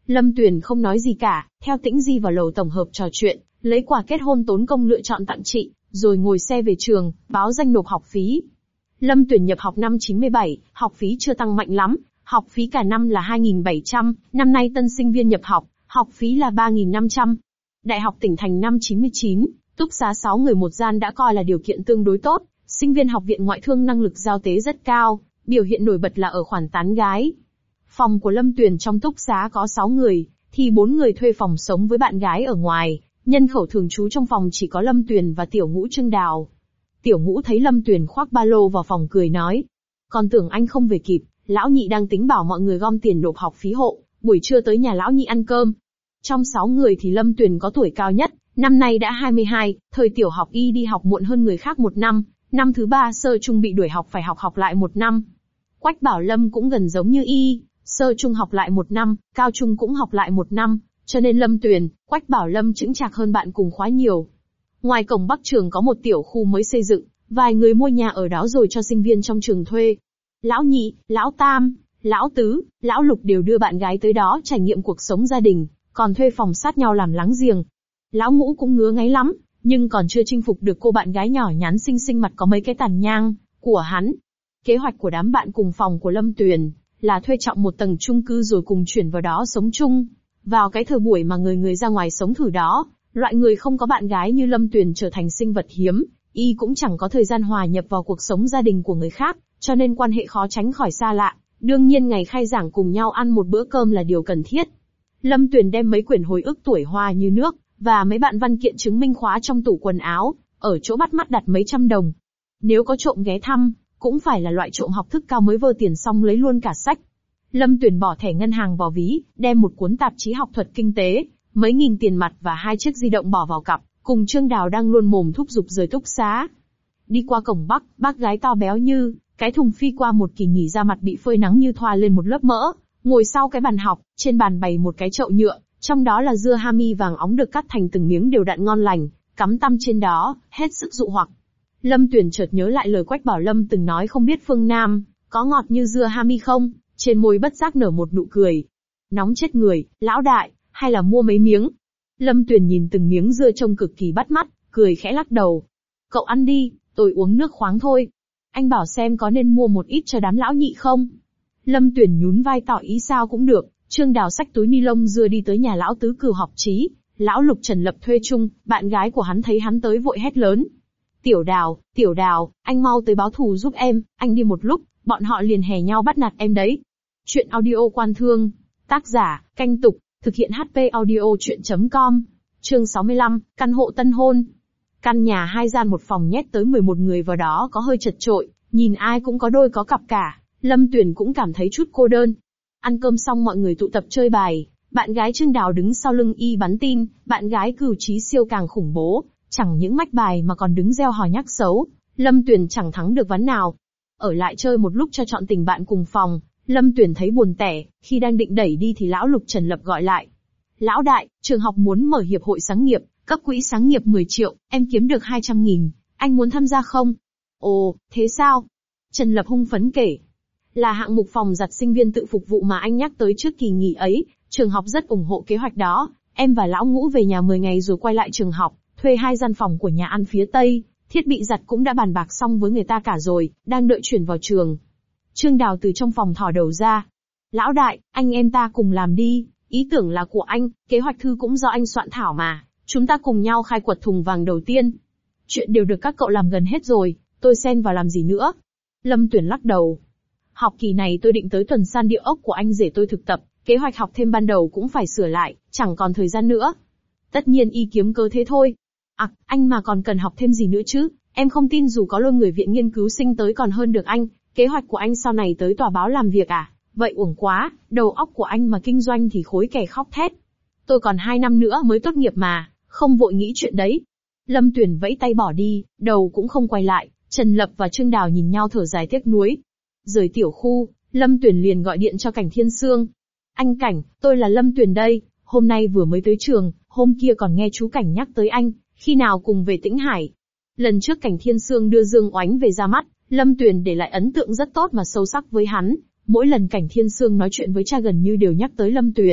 Lâm Tuyền không nói gì cả, theo Tĩnh Di vào lầu tổng hợp trò chuyện, lấy quà kết hôn tốn công lựa chọn tặng chị, rồi ngồi xe về trường, báo danh nộp học phí. Lâm Tuyền nhập học năm chín mươi bảy, học phí chưa tăng mạnh lắm, học phí cả năm là hai nghìn bảy trăm, năm nay tân sinh viên nhập học, học phí là ba nghìn năm trăm. Đại học tỉnh thành năm chín mươi chín, túc xá sáu người một gian đã coi là điều kiện tương đối tốt, sinh viên học viện ngoại thương năng lực giao tế rất cao, biểu hiện nổi bật là ở khoản tán gái. Phòng của Lâm Tuyền trong túc xá có sáu người, thì bốn người thuê phòng sống với bạn gái ở ngoài, nhân khẩu thường trú trong phòng chỉ có Lâm Tuyền và Tiểu Ngũ Trương Đào. Tiểu Ngũ thấy Lâm Tuyền khoác ba lô vào phòng cười nói, còn tưởng anh không về kịp, lão nhị đang tính bảo mọi người gom tiền nộp học phí hộ, buổi trưa tới nhà lão nhị ăn cơm. Trong sáu người thì Lâm Tuyền có tuổi cao nhất, năm nay đã hai mươi hai, thời tiểu học y đi học muộn hơn người khác một năm, năm thứ ba sơ trung bị đuổi học phải học học lại một năm. Quách Bảo Lâm cũng gần giống như y, sơ trung học lại một năm, cao trung cũng học lại một năm, cho nên Lâm Tuyền, Quách Bảo Lâm chững chạc hơn bạn cùng khóa nhiều. Ngoài cổng Bắc trường có một tiểu khu mới xây dựng, vài người mua nhà ở đó rồi cho sinh viên trong trường thuê. Lão nhị, lão tam, lão tứ, lão lục đều đưa bạn gái tới đó trải nghiệm cuộc sống gia đình, còn thuê phòng sát nhau làm láng giềng. Lão Ngũ cũng ngứa ngáy lắm, nhưng còn chưa chinh phục được cô bạn gái nhỏ nhắn xinh xinh mặt có mấy cái tàn nhang của hắn. Kế hoạch của đám bạn cùng phòng của Lâm Tuyền là thuê trọng một tầng chung cư rồi cùng chuyển vào đó sống chung. Vào cái thời buổi mà người người ra ngoài sống thử đó, loại người không có bạn gái như Lâm Tuyền trở thành sinh vật hiếm, y cũng chẳng có thời gian hòa nhập vào cuộc sống gia đình của người khác, cho nên quan hệ khó tránh khỏi xa lạ. Đương nhiên ngày khai giảng cùng nhau ăn một bữa cơm là điều cần thiết. Lâm Tuyền đem mấy quyển hồi ức tuổi hoa như nước, và mấy bạn văn kiện chứng minh khóa trong tủ quần áo, ở chỗ bắt mắt đặt mấy trăm đồng. Nếu có trộm ghé thăm, cũng phải là loại trộm học thức cao mới vơ tiền xong lấy luôn cả sách. Lâm Tuyền bỏ thẻ ngân hàng vào ví, đem một cuốn tạp chí học thuật kinh tế, mấy nghìn tiền mặt và hai chiếc di động bỏ vào cặp, cùng Trương Đào đang luôn mồm thúc giục rời túc xá. Đi qua cổng Bắc, bác gái to béo như cái thùng phi qua một kỳ nghỉ ra mặt bị phơi nắng như thoa lên một lớp mỡ, ngồi sau cái bàn học, trên bàn bày một cái chậu nhựa, trong đó là dưa hami vàng óng được cắt thành từng miếng đều đặn ngon lành, cắm tăm trên đó, hết sức dụ hoặc. Lâm Tuyền chợt nhớ lại lời Quách Bảo Lâm từng nói không biết phương Nam có ngọt như dưa hami không, trên môi bất giác nở một nụ cười. Nóng chết người, lão đại, hay là mua mấy miếng? Lâm Tuyền nhìn từng miếng dưa trông cực kỳ bắt mắt, cười khẽ lắc đầu. Cậu ăn đi, tôi uống nước khoáng thôi. Anh bảo xem có nên mua một ít cho đám lão nhị không? Lâm Tuyền nhún vai tỏ ý sao cũng được. Trương Đào xách túi ni lông dưa đi tới nhà lão tứ Cửu học trí, lão Lục Trần Lập thuê chung, bạn gái của hắn thấy hắn tới vội hét lớn. Tiểu Đào, Tiểu Đào, anh mau tới báo thù giúp em, anh đi một lúc, bọn họ liền hè nhau bắt nạt em đấy. Chuyện audio Quan Thương, tác giả, Canh Tục, thực hiện hát pê audio chuyện chấm com, chương sáu mươi lăm, căn hộ tân hôn. Căn nhà hai gian một phòng nhét tới mười một người vào đó có hơi chật chội, nhìn ai cũng có đôi có cặp cả, Lâm Tuyền cũng cảm thấy chút cô đơn. Ăn cơm xong mọi người tụ tập chơi bài, bạn gái Trương Đào đứng sau lưng y bắn tin, bạn gái Cửu Trí siêu càng khủng bố, chẳng những mách bài mà còn đứng gieo hò nhắc xấu, Lâm Tuyền chẳng thắng được ván nào. Ở lại chơi một lúc cho chọn tình bạn cùng phòng, Lâm Tuyền thấy buồn tẻ, khi đang định đẩy đi thì lão Lục Trần Lập gọi lại. Lão đại, trường học muốn mở hiệp hội sáng nghiệp, cấp quỹ sáng nghiệp mười triệu, em kiếm được hai trăm nghìn, anh muốn tham gia không? Ồ, thế sao? Trần Lập hung phấn kể. Là hạng mục phòng giặt sinh viên tự phục vụ mà anh nhắc tới trước kỳ nghỉ ấy, trường học rất ủng hộ kế hoạch đó, em và lão Ngũ về nhà mười ngày rồi quay lại trường học, thuê hai gian phòng của nhà ăn phía Tây, thiết bị giặt cũng đã bàn bạc xong với người ta cả rồi, đang đợi chuyển vào trường. Trương Đào từ trong phòng thò đầu ra. Lão đại, anh em ta cùng làm đi, ý tưởng là của anh, kế hoạch thư cũng do anh soạn thảo mà, chúng ta cùng nhau khai quật thùng vàng đầu tiên. Chuyện đều được các cậu làm gần hết rồi, tôi xen vào làm gì nữa? Lâm Tuyền lắc đầu. Học kỳ này tôi định tới tuần san địa ốc của anh rể tôi thực tập, kế hoạch học thêm ban đầu cũng phải sửa lại, chẳng còn thời gian nữa. Tất nhiên y kiếm cớ thế thôi. À, anh mà còn cần học thêm gì nữa chứ, em không tin dù có lôi người viện nghiên cứu sinh tới còn hơn được anh, kế hoạch của anh sau này tới tòa báo làm việc à, vậy uổng quá, đầu óc của anh mà kinh doanh thì khối kẻ khóc thét. Tôi còn hai năm nữa mới tốt nghiệp mà, không vội nghĩ chuyện đấy. Lâm Tuyền vẫy tay bỏ đi, đầu cũng không quay lại, Trần Lập và Trương Đào nhìn nhau thở dài tiếc nuối. Rời tiểu khu, Lâm Tuyền liền gọi điện cho Cảnh Thiên Sương. Anh Cảnh, tôi là Lâm Tuyền đây, hôm nay vừa mới tới trường, hôm kia còn nghe chú Cảnh nhắc tới anh, khi nào cùng về Tĩnh Hải. Lần trước Cảnh Thiên Sương đưa Dương Oánh về ra mắt, Lâm Tuyền để lại ấn tượng rất tốt mà sâu sắc với hắn, mỗi lần Cảnh Thiên Sương nói chuyện với cha gần như đều nhắc tới Lâm Tuyền,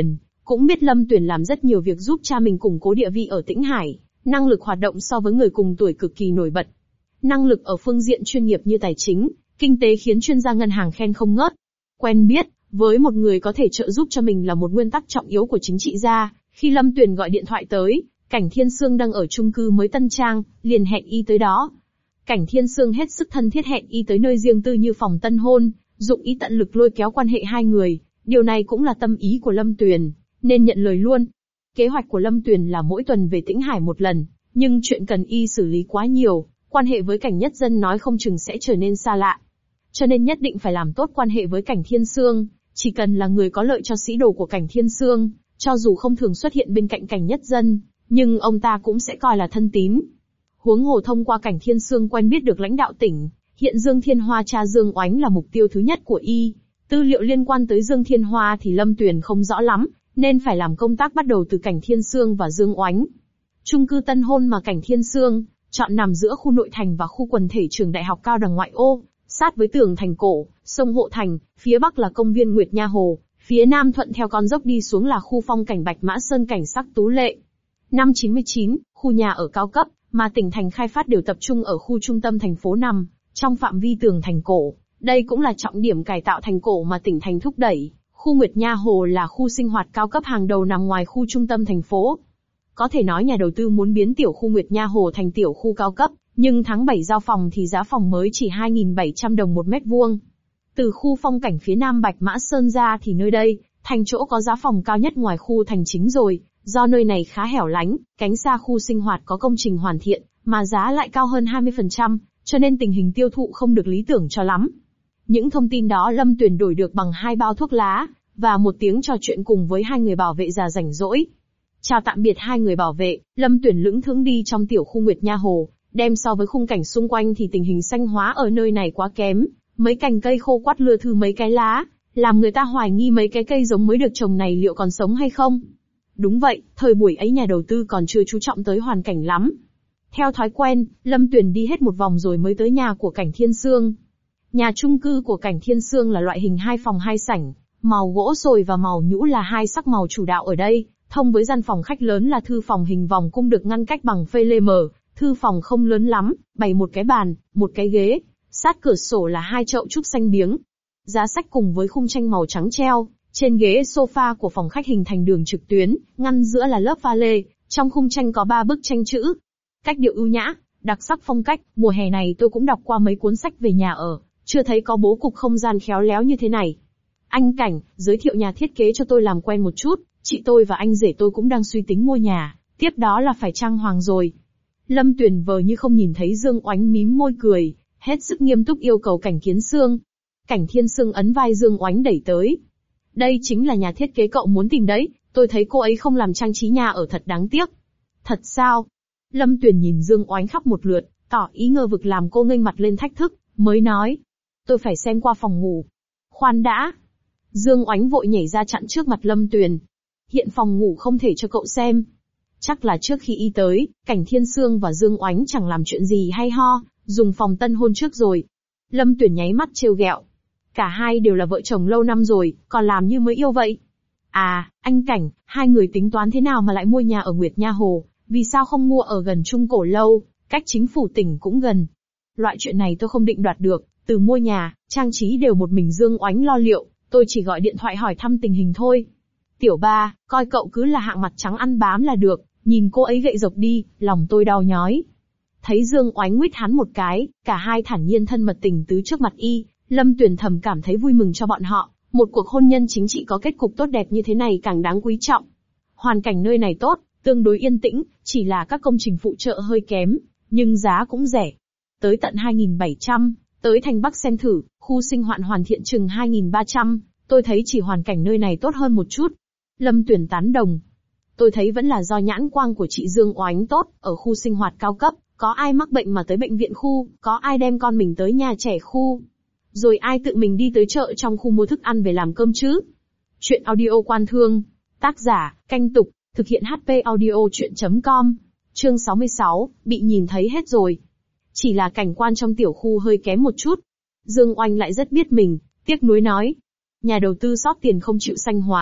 Cũng biết Lâm Tuyền làm rất nhiều việc giúp cha mình củng cố địa vị ở Tĩnh Hải, năng lực hoạt động so với người cùng tuổi cực kỳ nổi bật. Năng lực ở phương diện chuyên nghiệp như tài chính, kinh tế khiến chuyên gia ngân hàng khen không ngớt. Quen biết, với một người có thể trợ giúp cho mình là một nguyên tắc trọng yếu của chính trị gia, khi Lâm Tuyền gọi điện thoại tới, Cảnh Thiên Sương đang ở chung cư mới Tân Trang, liền hẹn y tới đó. Cảnh Thiên Sương hết sức thân thiết hẹn y tới nơi riêng tư như phòng tân hôn, dụng ý tận lực lôi kéo quan hệ hai người, điều này cũng là tâm ý của Lâm Tuyền, nên nhận lời luôn. Kế hoạch của Lâm Tuyền là mỗi tuần về Tĩnh Hải một lần, nhưng chuyện cần y xử lý quá nhiều, quan hệ với Cảnh Nhất Dân nói không chừng sẽ trở nên xa lạ. Cho nên nhất định phải làm tốt quan hệ với Cảnh Thiên Sương, chỉ cần là người có lợi cho sĩ đồ của Cảnh Thiên Sương, cho dù không thường xuất hiện bên cạnh Cảnh Nhất Dân, nhưng ông ta cũng sẽ coi là thân tín. Huống hồ thông qua Cảnh Thiên Sương quen biết được lãnh đạo tỉnh, hiện Dương Thiên Hoa cha Dương Oánh là mục tiêu thứ nhất của y. Tư liệu liên quan tới Dương Thiên Hoa thì Lâm Tuyền không rõ lắm, nên phải làm công tác bắt đầu từ Cảnh Thiên Sương và Dương Oánh. Chung cư tân hôn mà Cảnh Thiên Sương chọn nằm giữa khu nội thành và khu quần thể trường đại học cao đẳng ngoại ô, sát với tường thành cổ, sông Hộ Thành, phía bắc là công viên Nguyệt Nha Hồ, phía nam thuận theo con dốc đi xuống là khu phong cảnh Bạch Mã Sơn cảnh sắc tú lệ. Năm chín mươi chín, khu nhà ở cao cấp mà tỉnh thành khai phát đều tập trung ở khu trung tâm thành phố nằm trong phạm vi tường thành cổ. Đây cũng là trọng điểm cải tạo thành cổ mà tỉnh thành thúc đẩy. Khu Nguyệt Nha Hồ là khu sinh hoạt cao cấp hàng đầu nằm ngoài khu trung tâm thành phố. Có thể nói nhà đầu tư muốn biến tiểu khu Nguyệt Nha Hồ thành tiểu khu cao cấp, nhưng tháng bảy giao phòng thì giá phòng mới chỉ hai nghìn bảy trăm đồng một mét vuông. Từ khu phong cảnh phía nam Bạch Mã Sơn ra thì nơi đây, thành chỗ có giá phòng cao nhất ngoài khu thành chính rồi, do nơi này khá hẻo lánh, cánh xa khu sinh hoạt có công trình hoàn thiện, mà giá lại cao hơn hai mươi phần trăm, cho nên tình hình tiêu thụ không được lý tưởng cho lắm. Những thông tin đó Lâm Tuyền đổi được bằng hai bao thuốc lá, và một tiếng trò chuyện cùng với hai người bảo vệ già rảnh rỗi. Chào tạm biệt hai người bảo vệ, Lâm Tuyền lững thững đi trong tiểu khu Nguyệt Nha Hồ, đem so với khung cảnh xung quanh thì tình hình xanh hóa ở nơi này quá kém, mấy cành cây khô quắt lưa thưa mấy cái lá, làm người ta hoài nghi mấy cái cây giống mới được trồng này liệu còn sống hay không. Đúng vậy, thời buổi ấy nhà đầu tư còn chưa chú trọng tới hoàn cảnh lắm. Theo thói quen, Lâm Tuyền đi hết một vòng rồi mới tới nhà của Cảnh Thiên Sương. Nhà chung cư của Cảnh Thiên Sương là loại hình hai phòng hai sảnh, màu gỗ sồi và màu nhũ là hai sắc màu chủ đạo ở đây, thông với gian phòng khách lớn là thư phòng hình vòng cung được ngăn cách bằng phê lê mờ. Thư phòng không lớn lắm, bày một cái bàn, một cái ghế, sát cửa sổ là hai chậu trúc xanh biếng. Giá sách cùng với khung tranh màu trắng treo, trên ghế sofa của phòng khách hình thành đường trực tuyến, ngăn giữa là lớp pha lê, trong khung tranh có ba bức tranh chữ. Cách điệu ưu nhã, đặc sắc phong cách, mùa hè này tôi cũng đọc qua mấy cuốn sách về nhà ở, chưa thấy có bố cục không gian khéo léo như thế này. Anh Cảnh, giới thiệu nhà thiết kế cho tôi làm quen một chút, chị tôi và anh rể tôi cũng đang suy tính mua nhà, tiếp đó là phải trang hoàng rồi. Lâm Tuyền vờ như không nhìn thấy Dương Oánh mím môi cười, hết sức nghiêm túc yêu cầu Cảnh Kiến Sương. Cảnh Thiên Sương ấn vai Dương Oánh đẩy tới. Đây chính là nhà thiết kế cậu muốn tìm đấy, tôi thấy cô ấy không làm trang trí nhà ở thật đáng tiếc. Thật sao? Lâm Tuyền nhìn Dương Oánh khắp một lượt, tỏ ý ngờ vực làm cô nghênh mặt lên thách thức, mới nói. Tôi phải xem qua phòng ngủ. Khoan đã. Dương Oánh vội nhảy ra chặn trước mặt Lâm Tuyền. Hiện phòng ngủ không thể cho cậu xem. Chắc là trước khi y tới, Cảnh Thiên Sương và Dương Oánh chẳng làm chuyện gì hay ho, dùng phòng tân hôn trước rồi. Lâm Tuyền nháy mắt trêu ghẹo. Cả hai đều là vợ chồng lâu năm rồi, còn làm như mới yêu vậy. À, anh Cảnh, hai người tính toán thế nào mà lại mua nhà ở Nguyệt Nha Hồ, vì sao không mua ở gần Trung Cổ Lâu, cách chính phủ tỉnh cũng gần. Loại chuyện này tôi không định đoạt được, từ mua nhà, trang trí đều một mình Dương Oánh lo liệu, tôi chỉ gọi điện thoại hỏi thăm tình hình thôi. Tiểu ba, coi cậu cứ là hạng mặt trắng ăn bám là được, nhìn cô ấy gậy dọc đi, lòng tôi đau nhói. Thấy Dương Oánh nguyết hắn một cái, cả hai thản nhiên thân mật tình tứ trước mặt y, Lâm Tuyền thầm cảm thấy vui mừng cho bọn họ, một cuộc hôn nhân chính trị có kết cục tốt đẹp như thế này càng đáng quý trọng. Hoàn cảnh nơi này tốt, tương đối yên tĩnh, chỉ là các công trình phụ trợ hơi kém, nhưng giá cũng rẻ. Tới tận hai nghìn bảy trăm, tới thành Bắc xem thử, khu sinh hoạt hoàn thiện chừng hai nghìn ba trăm, tôi thấy chỉ hoàn cảnh nơi này tốt hơn một chút. Lâm Tuyền tán đồng. Tôi thấy vẫn là do nhãn quang của chị Dương Oánh tốt, ở khu sinh hoạt cao cấp, có ai mắc bệnh mà tới bệnh viện khu, có ai đem con mình tới nhà trẻ khu. Rồi ai tự mình đi tới chợ trong khu mua thức ăn về làm cơm chứ. Chuyện audio quan thương. Tác giả, Canh Tục, thực hiện hát pê audio chuyện chấm com. Chương sáu mươi sáu, bị nhìn thấy hết rồi. Chỉ là cảnh quan trong tiểu khu hơi kém một chút. Dương Oanh lại rất biết mình, tiếc nuối nói. Nhà đầu tư sót tiền không chịu xanh hóa,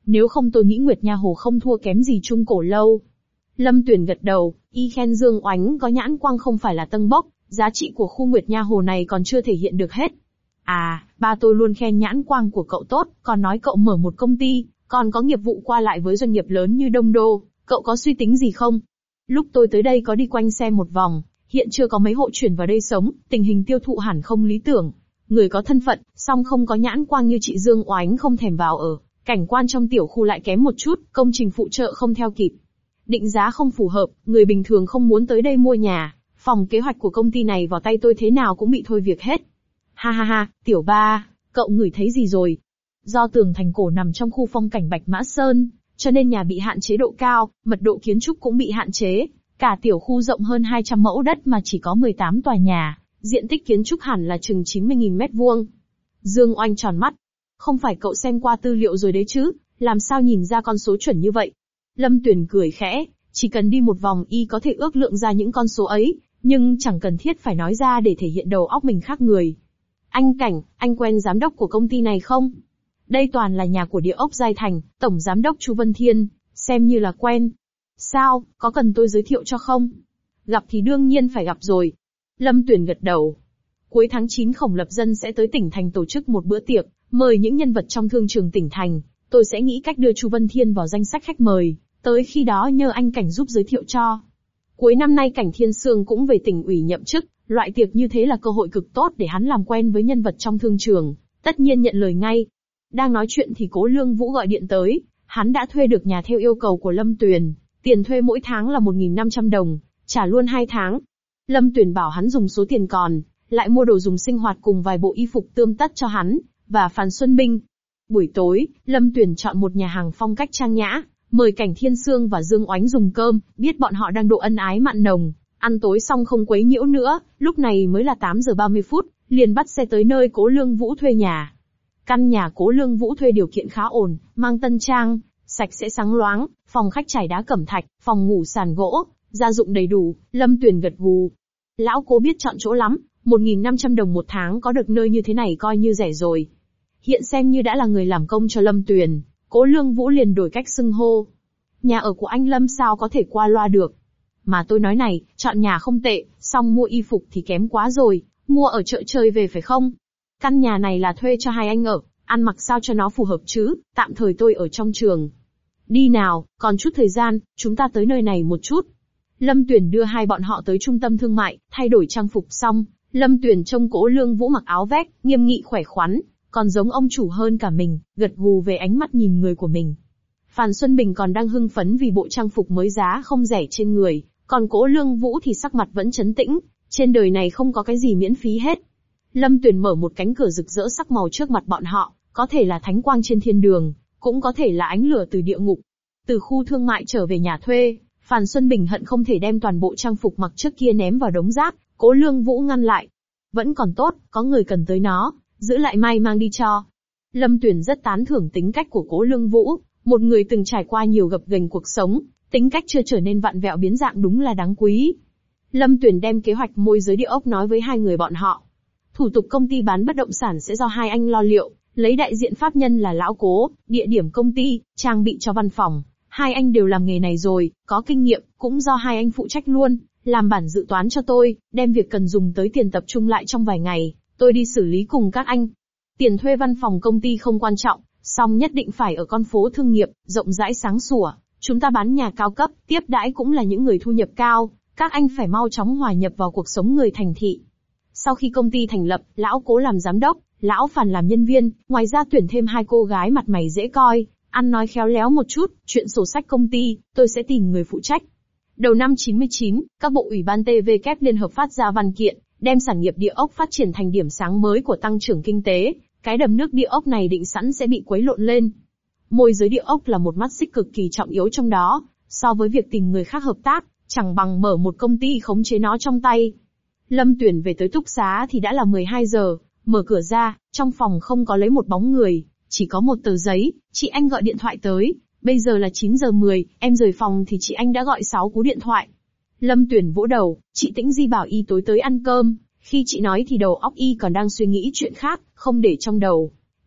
Nếu không tôi nghĩ Nguyệt Nha Hồ không thua kém gì Trung Cổ Lâu. Lâm Tuyền gật đầu, y khen Dương Oánh có nhãn quang không phải là tâng bốc, giá trị của khu Nguyệt Nha Hồ này còn chưa thể hiện được hết. À, ba tôi luôn khen nhãn quang của cậu tốt, còn nói cậu mở một công ty, còn có nghiệp vụ qua lại với doanh nghiệp lớn như Đông Đô, cậu có suy tính gì không? Lúc tôi tới đây có đi quanh xem một vòng, hiện chưa có mấy hộ chuyển vào đây sống, tình hình tiêu thụ hẳn không lý tưởng. Người có thân phận, song không có nhãn quang như chị Dương Oánh không thèm vào ở, cảnh quan trong tiểu khu lại kém một chút, công trình phụ trợ không theo kịp. Định giá không phù hợp, người bình thường không muốn tới đây mua nhà, phòng kế hoạch của công ty này vào tay tôi thế nào cũng bị thôi việc hết. Ha ha ha, tiểu ba, cậu ngửi thấy gì rồi? Do tường thành cổ nằm trong khu phong cảnh Bạch Mã Sơn, cho nên nhà bị hạn chế độ cao, mật độ kiến trúc cũng bị hạn chế. Cả tiểu khu rộng hơn hai trăm mẫu đất mà chỉ có mười tám tòa nhà, diện tích kiến trúc hẳn là chừng chín mươi nghìn mét vuông. Dương Oanh tròn mắt. Không phải cậu xem qua tư liệu rồi đấy chứ, làm sao nhìn ra con số chuẩn như vậy? Lâm Tuyền cười khẽ, chỉ cần đi một vòng y có thể ước lượng ra những con số ấy, nhưng chẳng cần thiết phải nói ra để thể hiện đầu óc mình khác người. Anh Cảnh, anh quen giám đốc của công ty này không? Đây toàn là nhà của địa ốc Giai Thành, tổng giám đốc Chu Vân Thiên, xem như là quen. Sao, có cần tôi giới thiệu cho không? Gặp thì đương nhiên phải gặp rồi. Lâm Tuyền gật đầu. Cuối tháng chín Khổng Lập Dân sẽ tới tỉnh thành tổ chức một bữa tiệc, mời những nhân vật trong thương trường tỉnh thành. Tôi sẽ nghĩ cách đưa Chu Vân Thiên vào danh sách khách mời, tới khi đó nhờ anh Cảnh giúp giới thiệu cho. Cuối năm nay Cảnh Thiên Sương cũng về tỉnh ủy nhậm chức, loại tiệc như thế là cơ hội cực tốt để hắn làm quen với nhân vật trong thương trường, tất nhiên nhận lời ngay. Đang nói chuyện thì Cố Lương Vũ gọi điện tới, hắn đã thuê được nhà theo yêu cầu của Lâm Tuyền, tiền thuê mỗi tháng là một nghìn năm trăm đồng, trả luôn hai tháng. Lâm Tuyền bảo hắn dùng số tiền còn, lại mua đồ dùng sinh hoạt cùng vài bộ y phục tươm tất cho hắn, và Phan Xuân Binh. Buổi tối, Lâm Tuyền chọn một nhà hàng phong cách trang nhã, mời Cảnh Thiên Sương và Dương Oánh dùng cơm, biết bọn họ đang độ ân ái mặn nồng, ăn tối xong không quấy nhiễu nữa, lúc này mới là tám giờ ba mươi phút, liền bắt xe tới nơi Cố Lương Vũ thuê nhà. Căn nhà Cố Lương Vũ thuê điều kiện khá ổn, mang tân trang, sạch sẽ sáng loáng, phòng khách trải đá cẩm thạch, phòng ngủ sàn gỗ, gia dụng đầy đủ. Lâm Tuyền gật gù. Lão Cố biết chọn chỗ lắm, một nghìn năm trăm đồng một tháng có được nơi như thế này coi như rẻ rồi. Hiện xem như đã là người làm công cho Lâm Tuyền, Cố Lương Vũ liền đổi cách xưng hô. Nhà ở của anh Lâm sao có thể qua loa được. Mà tôi nói này, chọn nhà không tệ, song mua y phục thì kém quá rồi, mua ở chợ chơi về phải không? Căn nhà này là thuê cho hai anh ở, ăn mặc sao cho nó phù hợp chứ, tạm thời tôi ở trong trường. Đi nào, còn chút thời gian, chúng ta tới nơi này một chút. Lâm Tuyền đưa hai bọn họ tới trung tâm thương mại, thay đổi trang phục xong, Lâm Tuyền trông Cố Lương Vũ mặc áo vest, nghiêm nghị khỏe khoắn, còn giống ông chủ hơn cả mình, gật gù về ánh mắt nhìn người của mình. Phan Xuân Bình còn đang hưng phấn vì bộ trang phục mới giá không rẻ trên người, còn Cố Lương Vũ thì sắc mặt vẫn trấn tĩnh, trên đời này không có cái gì miễn phí hết. Lâm Tuyền mở một cánh cửa rực rỡ sắc màu trước mặt bọn họ, có thể là thánh quang trên thiên đường, cũng có thể là ánh lửa từ địa ngục. Từ khu thương mại trở về nhà thuê, Phan Xuân Bình hận không thể đem toàn bộ trang phục mặc trước kia ném vào đống rác, Cố Lương Vũ ngăn lại. Vẫn còn tốt, có người cần tới nó, giữ lại may mang đi cho. Lâm Tuyền rất tán thưởng tính cách của Cố Lương Vũ, một người từng trải qua nhiều gập ghềnh cuộc sống, tính cách chưa trở nên vặn vẹo biến dạng đúng là đáng quý. Lâm Tuyền đem kế hoạch môi giới địa ốc nói với hai người bọn họ. Thủ tục công ty bán bất động sản sẽ do hai anh lo liệu, lấy đại diện pháp nhân là Lão Cố, địa điểm công ty, trang bị cho văn phòng. Hai anh đều làm nghề này rồi, có kinh nghiệm, cũng do hai anh phụ trách luôn, làm bản dự toán cho tôi, đem việc cần dùng tới tiền tập trung lại trong vài ngày, tôi đi xử lý cùng các anh. Tiền thuê văn phòng công ty không quan trọng, song nhất định phải ở con phố thương nghiệp, rộng rãi sáng sủa. Chúng ta bán nhà cao cấp, tiếp đãi cũng là những người thu nhập cao, các anh phải mau chóng hòa nhập vào cuộc sống người thành thị. Sau khi công ty thành lập, Lão Cố làm giám đốc, Lão Phàn làm nhân viên, ngoài ra tuyển thêm hai cô gái mặt mày dễ coi, ăn nói khéo léo một chút, chuyện sổ sách công ty, tôi sẽ tìm người phụ trách. Đầu năm chín mươi chín, các bộ ủy ban tê vê kép liên hợp phát ra văn kiện, đem sản nghiệp địa ốc phát triển thành điểm sáng mới của tăng trưởng kinh tế, cái đầm nước địa ốc này định sẵn sẽ bị quấy lộn lên. Môi giới địa ốc là một mắt xích cực kỳ trọng yếu trong đó, so với việc tìm người khác hợp tác, chẳng bằng mở một công ty khống chế nó trong tay. Lâm Tuyền về tới túc xá thì đã là mười hai giờ, mở cửa ra, trong phòng không có lấy một bóng người, chỉ có một tờ giấy, chị anh gọi điện thoại tới, bây giờ là chín giờ mười, em rời phòng thì chị anh đã gọi sáu cú điện thoại. Lâm Tuyền vỗ đầu, chị Tĩnh Di bảo y tối tới ăn cơm, khi chị nói thì đầu óc y còn đang suy nghĩ chuyện khác, không để trong đầu.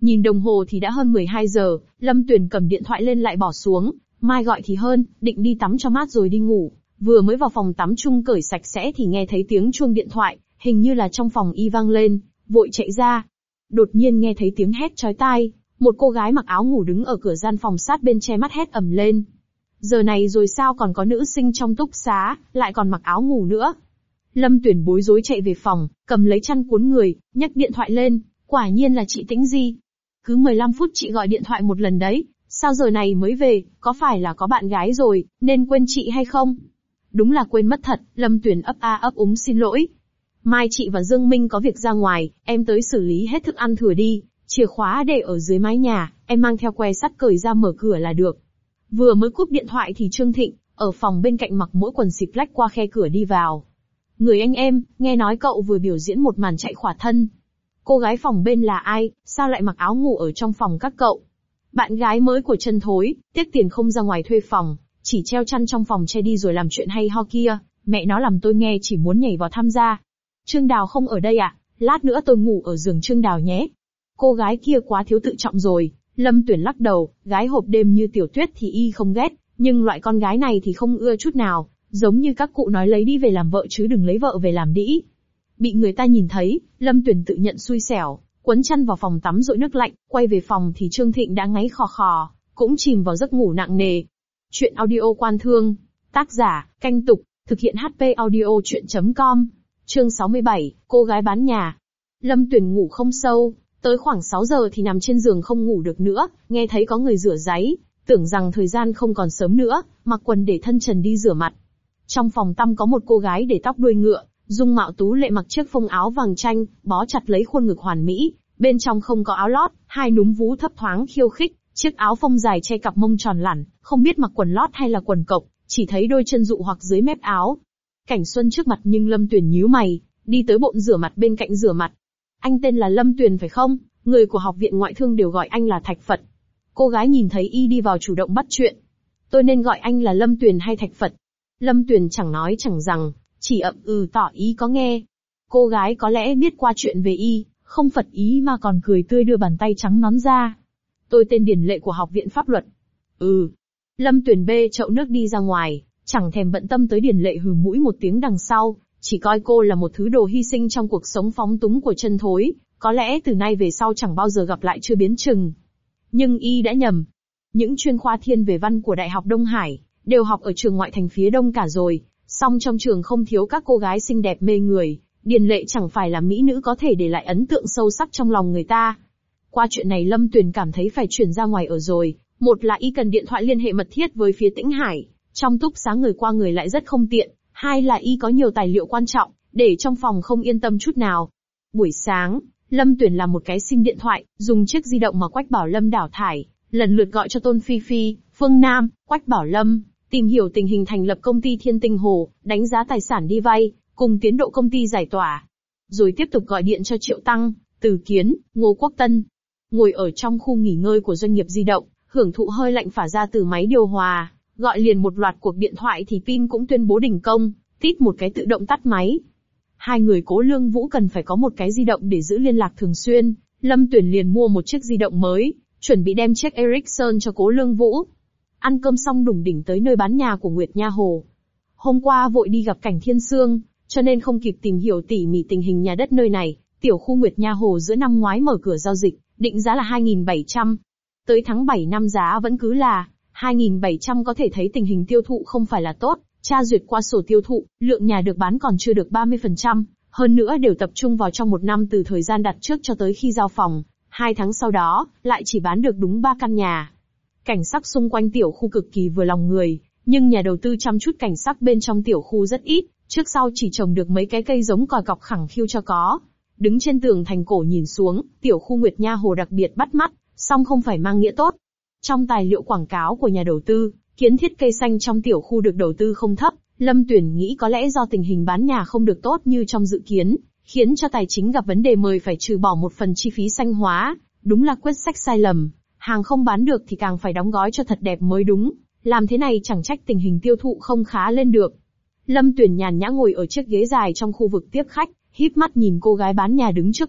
Nhìn đồng hồ thì đã hơn mười hai giờ, Lâm Tuyền cầm điện thoại lên lại bỏ xuống, mai gọi thì hơn, định đi tắm cho mát rồi đi ngủ. Vừa mới vào phòng tắm chung cởi sạch sẽ thì nghe thấy tiếng chuông điện thoại, hình như là trong phòng y vang lên, vội chạy ra. Đột nhiên nghe thấy tiếng hét chói tai, một cô gái mặc áo ngủ đứng ở cửa gian phòng sát bên che mắt hét ầm lên. Giờ này rồi sao còn có nữ sinh trong túc xá, lại còn mặc áo ngủ nữa. Lâm Tuyền bối rối chạy về phòng, cầm lấy chăn cuốn người, nhấc điện thoại lên, quả nhiên là chị Tĩnh Di. Cứ mười lăm phút chị gọi điện thoại một lần đấy, sao giờ này mới về, có phải là có bạn gái rồi, nên quên chị hay không? Đúng là quên mất thật, Lâm Tuyền ấp a ấp úng xin lỗi. Mai chị và Dương Minh có việc ra ngoài, em tới xử lý hết thức ăn thừa đi, chìa khóa để ở dưới mái nhà, em mang theo que sắt cởi ra mở cửa là được. Vừa mới cúp điện thoại thì Trương Thịnh, ở phòng bên cạnh mặc mỗi quần xịp lách qua khe cửa đi vào. Người anh em, nghe nói cậu vừa biểu diễn một màn chạy khỏa thân. Cô gái phòng bên là ai, sao lại mặc áo ngủ ở trong phòng các cậu? Bạn gái mới của Chân Thối, tiếc tiền không ra ngoài thuê phòng, chỉ treo chăn trong phòng che đi rồi làm chuyện hay ho kia, mẹ nó làm tôi nghe chỉ muốn nhảy vào tham gia. Trương Đào không ở đây à, lát nữa tôi ngủ ở giường Trương Đào nhé. Cô gái kia quá thiếu tự trọng rồi, Lâm Tuyển lắc đầu, gái hộp đêm như Tiểu Tuyết thì y không ghét, nhưng loại con gái này thì không ưa chút nào, giống như các cụ nói lấy đi về làm vợ chứ đừng lấy vợ về làm đĩ. Bị người ta nhìn thấy, Lâm Tuyển tự nhận xui xẻo, quấn chăn vào phòng tắm dội nước lạnh, quay về phòng thì Trương Thịnh đã ngáy khò khò, cũng chìm vào giấc ngủ nặng nề. Chuyện audio Quan Thương, tác giả, Canh Tục, thực hiện hát pê audio chuyện chấm com, chương sáu mươi bảy, cô gái bán nhà. Lâm Tuyển ngủ không sâu, tới khoảng sáu giờ thì nằm trên giường không ngủ được nữa, nghe thấy có người rửa giấy, tưởng rằng thời gian không còn sớm nữa, mặc quần để thân trần đi rửa mặt. Trong phòng tắm có một cô gái để tóc đuôi ngựa, dung mạo tú lệ mặc chiếc phông áo vàng chanh, bó chặt lấy khuôn ngực hoàn mỹ, bên trong không có áo lót, hai núm vú thấp thoáng khiêu khích, chiếc áo phông dài che cặp mông tròn lẳn, không biết mặc quần lót hay là quần cộc, chỉ thấy đôi chân dụ hoặc dưới mép áo. Cảnh xuân trước mặt nhưng Lâm Tuyền nhíu mày, đi tới bồn rửa mặt bên cạnh rửa mặt. Anh tên là Lâm Tuyền phải không? Người của học viện ngoại thương đều gọi anh là Thạch Phật. Cô gái nhìn thấy y đi vào chủ động bắt chuyện. Tôi nên gọi anh là Lâm Tuyền hay Thạch Phật? Lâm Tuyền chẳng nói chẳng rằng, chỉ ậm ừ tỏ ý có nghe. Cô gái có lẽ biết qua chuyện về y, không phật ý mà còn cười tươi đưa bàn tay trắng nón ra. Tôi tên Điền Lệ của học viện pháp luật. Ừ. Lâm Tuyền bê chậu nước đi ra ngoài, chẳng thèm bận tâm tới Điền Lệ hừ mũi một tiếng đằng sau, chỉ coi cô là một thứ đồ hy sinh trong cuộc sống phóng túng của Chân Thối, có lẽ từ nay về sau chẳng bao giờ gặp lại chưa biến chừng. Nhưng y đã nhầm. Những chuyên khoa thiên về văn của Đại học Đông Hải, đều học ở trường ngoại thành phía đông cả rồi, song trong trường không thiếu các cô gái xinh đẹp mê người, Điền Lệ chẳng phải là mỹ nữ có thể để lại ấn tượng sâu sắc trong lòng người ta. Qua chuyện này Lâm Tuyền cảm thấy phải chuyển ra ngoài ở rồi, một là y cần điện thoại liên hệ mật thiết với phía Tĩnh Hải, trong túc xá người qua người lại rất không tiện, hai là y có nhiều tài liệu quan trọng, để trong phòng không yên tâm chút nào. Buổi sáng, Lâm Tuyền làm một cái sim điện thoại, dùng chiếc di động mà Quách Bảo Lâm đảo thải, lần lượt gọi cho Tôn Phi Phi, Phương Nam, Quách Bảo Lâm, tìm hiểu tình hình thành lập công ty Thiên Tinh Hồ, đánh giá tài sản đi vay, cùng tiến độ công ty giải tỏa. Rồi tiếp tục gọi điện cho Triệu Tăng, Từ Kiến, Ngô Quốc Tân. Ngồi ở trong khu nghỉ ngơi của doanh nghiệp di động, hưởng thụ hơi lạnh phả ra từ máy điều hòa, gọi liền một loạt cuộc điện thoại thì pin cũng tuyên bố đình công, tít một cái tự động tắt máy. Hai người Cố Lương Vũ cần phải có một cái di động để giữ liên lạc thường xuyên, Lâm Tuyền liền mua một chiếc di động mới, chuẩn bị đem chiếc Ericsson cho Cố Lương Vũ. Ăn cơm xong đủng đỉnh tới nơi bán nhà của Nguyệt Nha Hồ. Hôm qua vội đi gặp Cảnh Thiên Sương, cho nên không kịp tìm hiểu tỉ mỉ tình hình nhà đất nơi này. Tiểu khu Nguyệt Nha Hồ giữa năm ngoái mở cửa giao dịch, định giá là hai nghìn bảy trăm. Tới tháng bảy năm giá vẫn cứ là hai nghìn bảy trăm, có thể thấy tình hình tiêu thụ không phải là tốt. Tra duyệt qua sổ tiêu thụ, lượng nhà được bán còn chưa được ba mươi phần trăm, hơn nữa đều tập trung vào trong một năm từ thời gian đặt trước cho tới khi giao phòng. Hai tháng sau đó, lại chỉ bán được đúng ba căn nhà. Cảnh sắc xung quanh tiểu khu cực kỳ vừa lòng người, nhưng nhà đầu tư chăm chút cảnh sắc bên trong tiểu khu rất ít, trước sau chỉ trồng được mấy cái cây giống còi cọc khẳng khiu cho có. Đứng trên tường thành cổ nhìn xuống, tiểu khu Nguyệt Nha Hồ đặc biệt bắt mắt, song không phải mang nghĩa tốt. Trong tài liệu quảng cáo của nhà đầu tư, kiến thiết cây xanh trong tiểu khu được đầu tư không thấp, Lâm Tuyển nghĩ có lẽ do tình hình bán nhà không được tốt như trong dự kiến, khiến cho tài chính gặp vấn đề mời phải trừ bỏ một phần chi phí xanh hóa, đúng là quyết sách sai lầm, hàng không bán được thì càng phải đóng gói cho thật đẹp mới đúng, làm thế này chẳng trách tình hình tiêu thụ không khá lên được. Lâm Tuyển nhàn nhã ngồi ở chiếc ghế dài trong khu vực tiếp khách, híp mắt nhìn cô gái bán nhà đứng trước mắt,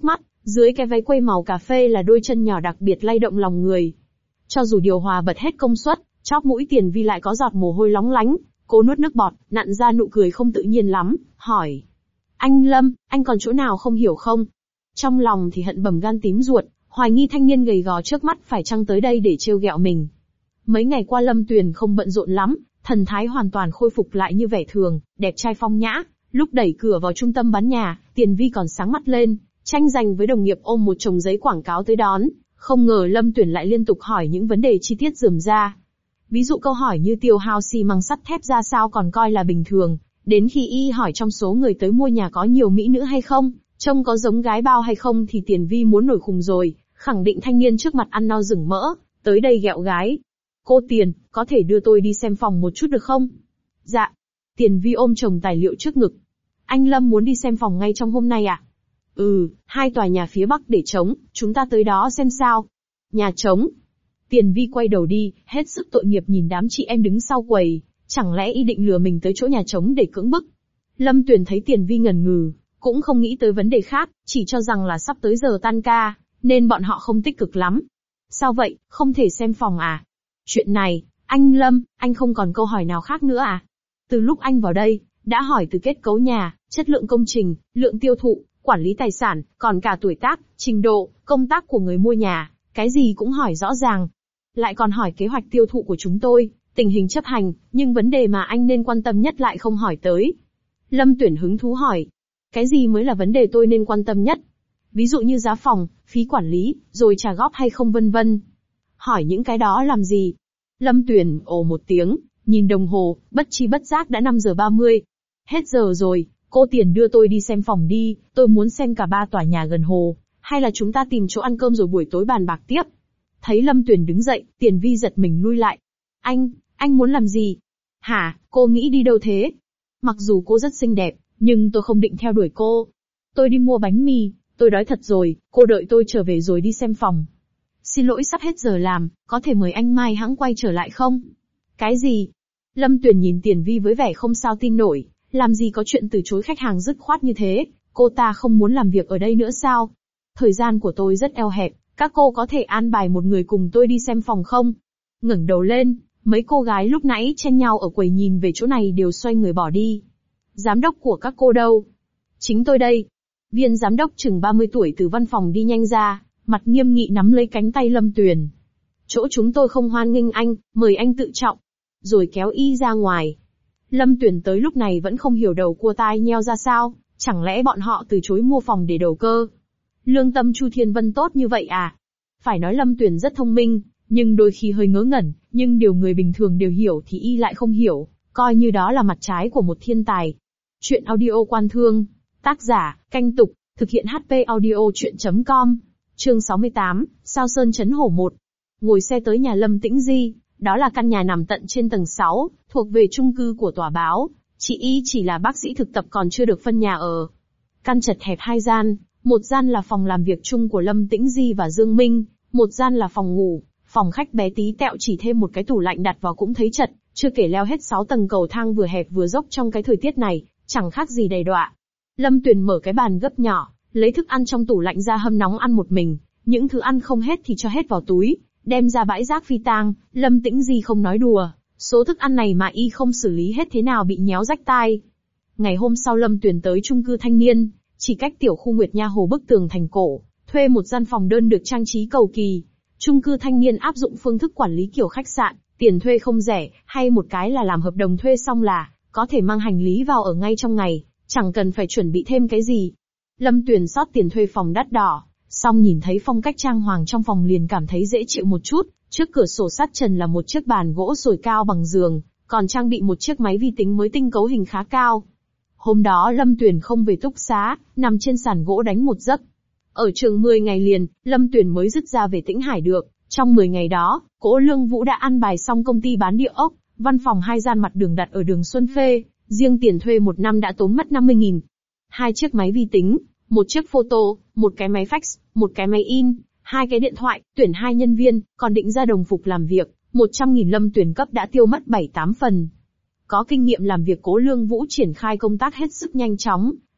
Dưới cái váy quây màu cà phê là đôi chân nhỏ đặc biệt lay động lòng người. Cho dù điều hòa bật hết công suất, chóp mũi Tiền Vi lại có giọt mồ hôi lóng lánh, cô nuốt nước bọt, nặn ra nụ cười không tự nhiên lắm, hỏi. Anh Lâm, anh còn chỗ nào không hiểu không? Trong lòng thì hận bầm gan tím ruột, hoài nghi thanh niên gầy gò trước mắt phải chăng tới đây để trêu ghẹo mình. Mấy ngày qua Lâm Tuyền không bận rộn lắm, thần thái hoàn toàn khôi phục lại như vẻ thường, đẹp trai phong nhã. Lúc đẩy cửa vào trung tâm bán nhà, Tiền Vi còn sáng mắt lên, tranh giành với đồng nghiệp ôm một chồng giấy quảng cáo tới đón. Không ngờ Lâm Tuyền lại liên tục hỏi những vấn đề chi tiết rườm rà. Ví dụ câu hỏi như tiêu hao xi măng sắt thép ra sao còn coi là bình thường, đến khi y hỏi trong số người tới mua nhà có nhiều mỹ nữ hay không, trông có giống gái bao hay không thì Tiền Vi muốn nổi khùng rồi, khẳng định thanh niên trước mặt ăn no rừng mỡ, tới đây ghẹo gái. Cô Tiền, có thể đưa tôi đi xem phòng một chút được không? Dạ. Tiền Vi ôm chồng tài liệu trước ngực. Anh Lâm muốn đi xem phòng ngay trong hôm nay à? Ừ, hai tòa nhà phía bắc để trống, chúng ta tới đó xem sao. Nhà trống. Tiền Vi quay đầu đi, hết sức tội nghiệp nhìn đám chị em đứng sau quầy, chẳng lẽ y định lừa mình tới chỗ nhà trống để cưỡng bức. Lâm Tuyền thấy Tiền Vi ngần ngừ, cũng không nghĩ tới vấn đề khác, chỉ cho rằng là sắp tới giờ tan ca, nên bọn họ không tích cực lắm. Sao vậy, không thể xem phòng à? Chuyện này, anh Lâm, anh không còn câu hỏi nào khác nữa à? Từ lúc anh vào đây, đã hỏi từ kết cấu nhà, chất lượng công trình, lượng tiêu thụ, quản lý tài sản, còn cả tuổi tác, trình độ, công tác của người mua nhà, cái gì cũng hỏi rõ ràng. Lại còn hỏi kế hoạch tiêu thụ của chúng tôi, tình hình chấp hành, nhưng vấn đề mà anh nên quan tâm nhất lại không hỏi tới. Lâm Tuyển hứng thú hỏi. Cái gì mới là vấn đề tôi nên quan tâm nhất? Ví dụ như giá phòng, phí quản lý, rồi trả góp hay không vân vân. Hỏi những cái đó làm gì? Lâm Tuyển ồ một tiếng, nhìn đồng hồ, bất chi bất giác đã năm giờ ba mươi. Hết giờ rồi, cô Tiền đưa tôi đi xem phòng đi, tôi muốn xem cả ba tòa nhà gần hồ, hay là chúng ta tìm chỗ ăn cơm rồi buổi tối bàn bạc tiếp. Thấy Lâm Tuyển đứng dậy, Tiền Vi giật mình lui lại. Anh, anh muốn làm gì? Hả, cô nghĩ đi đâu thế? Mặc dù cô rất xinh đẹp, nhưng tôi không định theo đuổi cô. Tôi đi mua bánh mì, tôi đói thật rồi, cô đợi tôi trở về rồi đi xem phòng. Xin lỗi sắp hết giờ làm, có thể mời anh mai hãng quay trở lại không? Cái gì? Lâm Tuyền nhìn Tiền Vi với vẻ không sao tin nổi, làm gì có chuyện từ chối khách hàng dứt khoát như thế, cô ta không muốn làm việc ở đây nữa sao? Thời gian của tôi rất eo hẹp, các cô có thể an bài một người cùng tôi đi xem phòng không? Ngẩng đầu lên, mấy cô gái lúc nãy chen nhau ở quầy nhìn về chỗ này đều xoay người bỏ đi. Giám đốc của các cô đâu? Chính tôi đây. Viên giám đốc chừng ba mươi tuổi từ văn phòng đi nhanh ra, mặt nghiêm nghị nắm lấy cánh tay Lâm Tuyền. Chỗ chúng tôi không hoan nghênh anh, mời anh tự trọng. Rồi kéo y ra ngoài. Lâm Tuyền tới lúc này vẫn không hiểu đầu cua tai nheo ra sao, chẳng lẽ bọn họ từ chối mua phòng để đầu cơ? Lương tâm Chu Thiên Vân tốt như vậy à? Phải nói Lâm Tuyền rất thông minh, nhưng đôi khi hơi ngớ ngẩn, nhưng điều người bình thường đều hiểu thì y lại không hiểu, coi như đó là mặt trái của một thiên tài. Chuyện audio Quan Thương, tác giả, Canh Tục, thực hiện hát pê audio chuyện chấm com, chương sáu mươi tám, Sao Sơn Chấn Hổ một. Ngồi xe tới nhà Lâm Tĩnh Di, đó là căn nhà nằm tận trên tầng sáu, thuộc về chung cư của tòa báo, chị y chỉ là bác sĩ thực tập còn chưa được phân nhà ở. Căn chật hẹp hai gian, một gian là phòng làm việc chung của Lâm Tĩnh Di và Dương Minh, một gian là phòng ngủ, phòng khách bé tí tẹo chỉ thêm một cái tủ lạnh đặt vào cũng thấy chật, chưa kể leo hết sáu tầng cầu thang vừa hẹp vừa dốc trong cái thời tiết này, chẳng khác gì đầy đọa. Lâm Tuyền mở cái bàn gấp nhỏ, lấy thức ăn trong tủ lạnh ra hâm nóng ăn một mình, những thứ ăn không hết thì cho hết vào túi, đem ra bãi rác phi tang. Lâm Tĩnh Di không nói đùa, số thức ăn này mà y không xử lý hết thế nào bị nhéo rách tai. Ngày hôm sau Lâm Tuyền tới chung cư Thanh Niên, chỉ cách tiểu khu Nguyệt Nha Hồ bức tường thành cổ, thuê một gian phòng đơn được trang trí cầu kỳ. Chung cư Thanh Niên áp dụng phương thức quản lý kiểu khách sạn, tiền thuê không rẻ, hay một cái là làm hợp đồng thuê xong là có thể mang hành lý vào ở ngay trong ngày, chẳng cần phải chuẩn bị thêm cái gì. Lâm Tuyền sót tiền thuê phòng đắt đỏ, xong nhìn thấy phong cách trang hoàng trong phòng liền cảm thấy dễ chịu một chút. Trước cửa sổ sắt trần là một chiếc bàn gỗ sồi cao bằng giường, còn trang bị một chiếc máy vi tính mới tinh cấu hình khá cao. Hôm đó Lâm Tuyền không về túc xá, nằm trên sàn gỗ đánh một giấc. Ở trường mười ngày liền, Lâm Tuyền mới dứt ra về Tĩnh Hải được. Trong mười ngày đó, Cố Lương Vũ đã an bài xong công ty bán địa ốc, văn phòng hai gian mặt đường đặt ở đường Xuân Phê, riêng tiền thuê một năm đã tốn mất năm mươi nghìn. Hai chiếc máy vi tính, một chiếc photo, một cái máy fax, một cái máy in, hai cái điện thoại, tuyển hai nhân viên, còn định ra đồng phục làm việc, một trăm nghìn Lâm Tuyền cấp đã tiêu mất bảy tám phần. Có kinh nghiệm làm việc Cố Lương Vũ triển khai công tác hết sức nhanh chóng,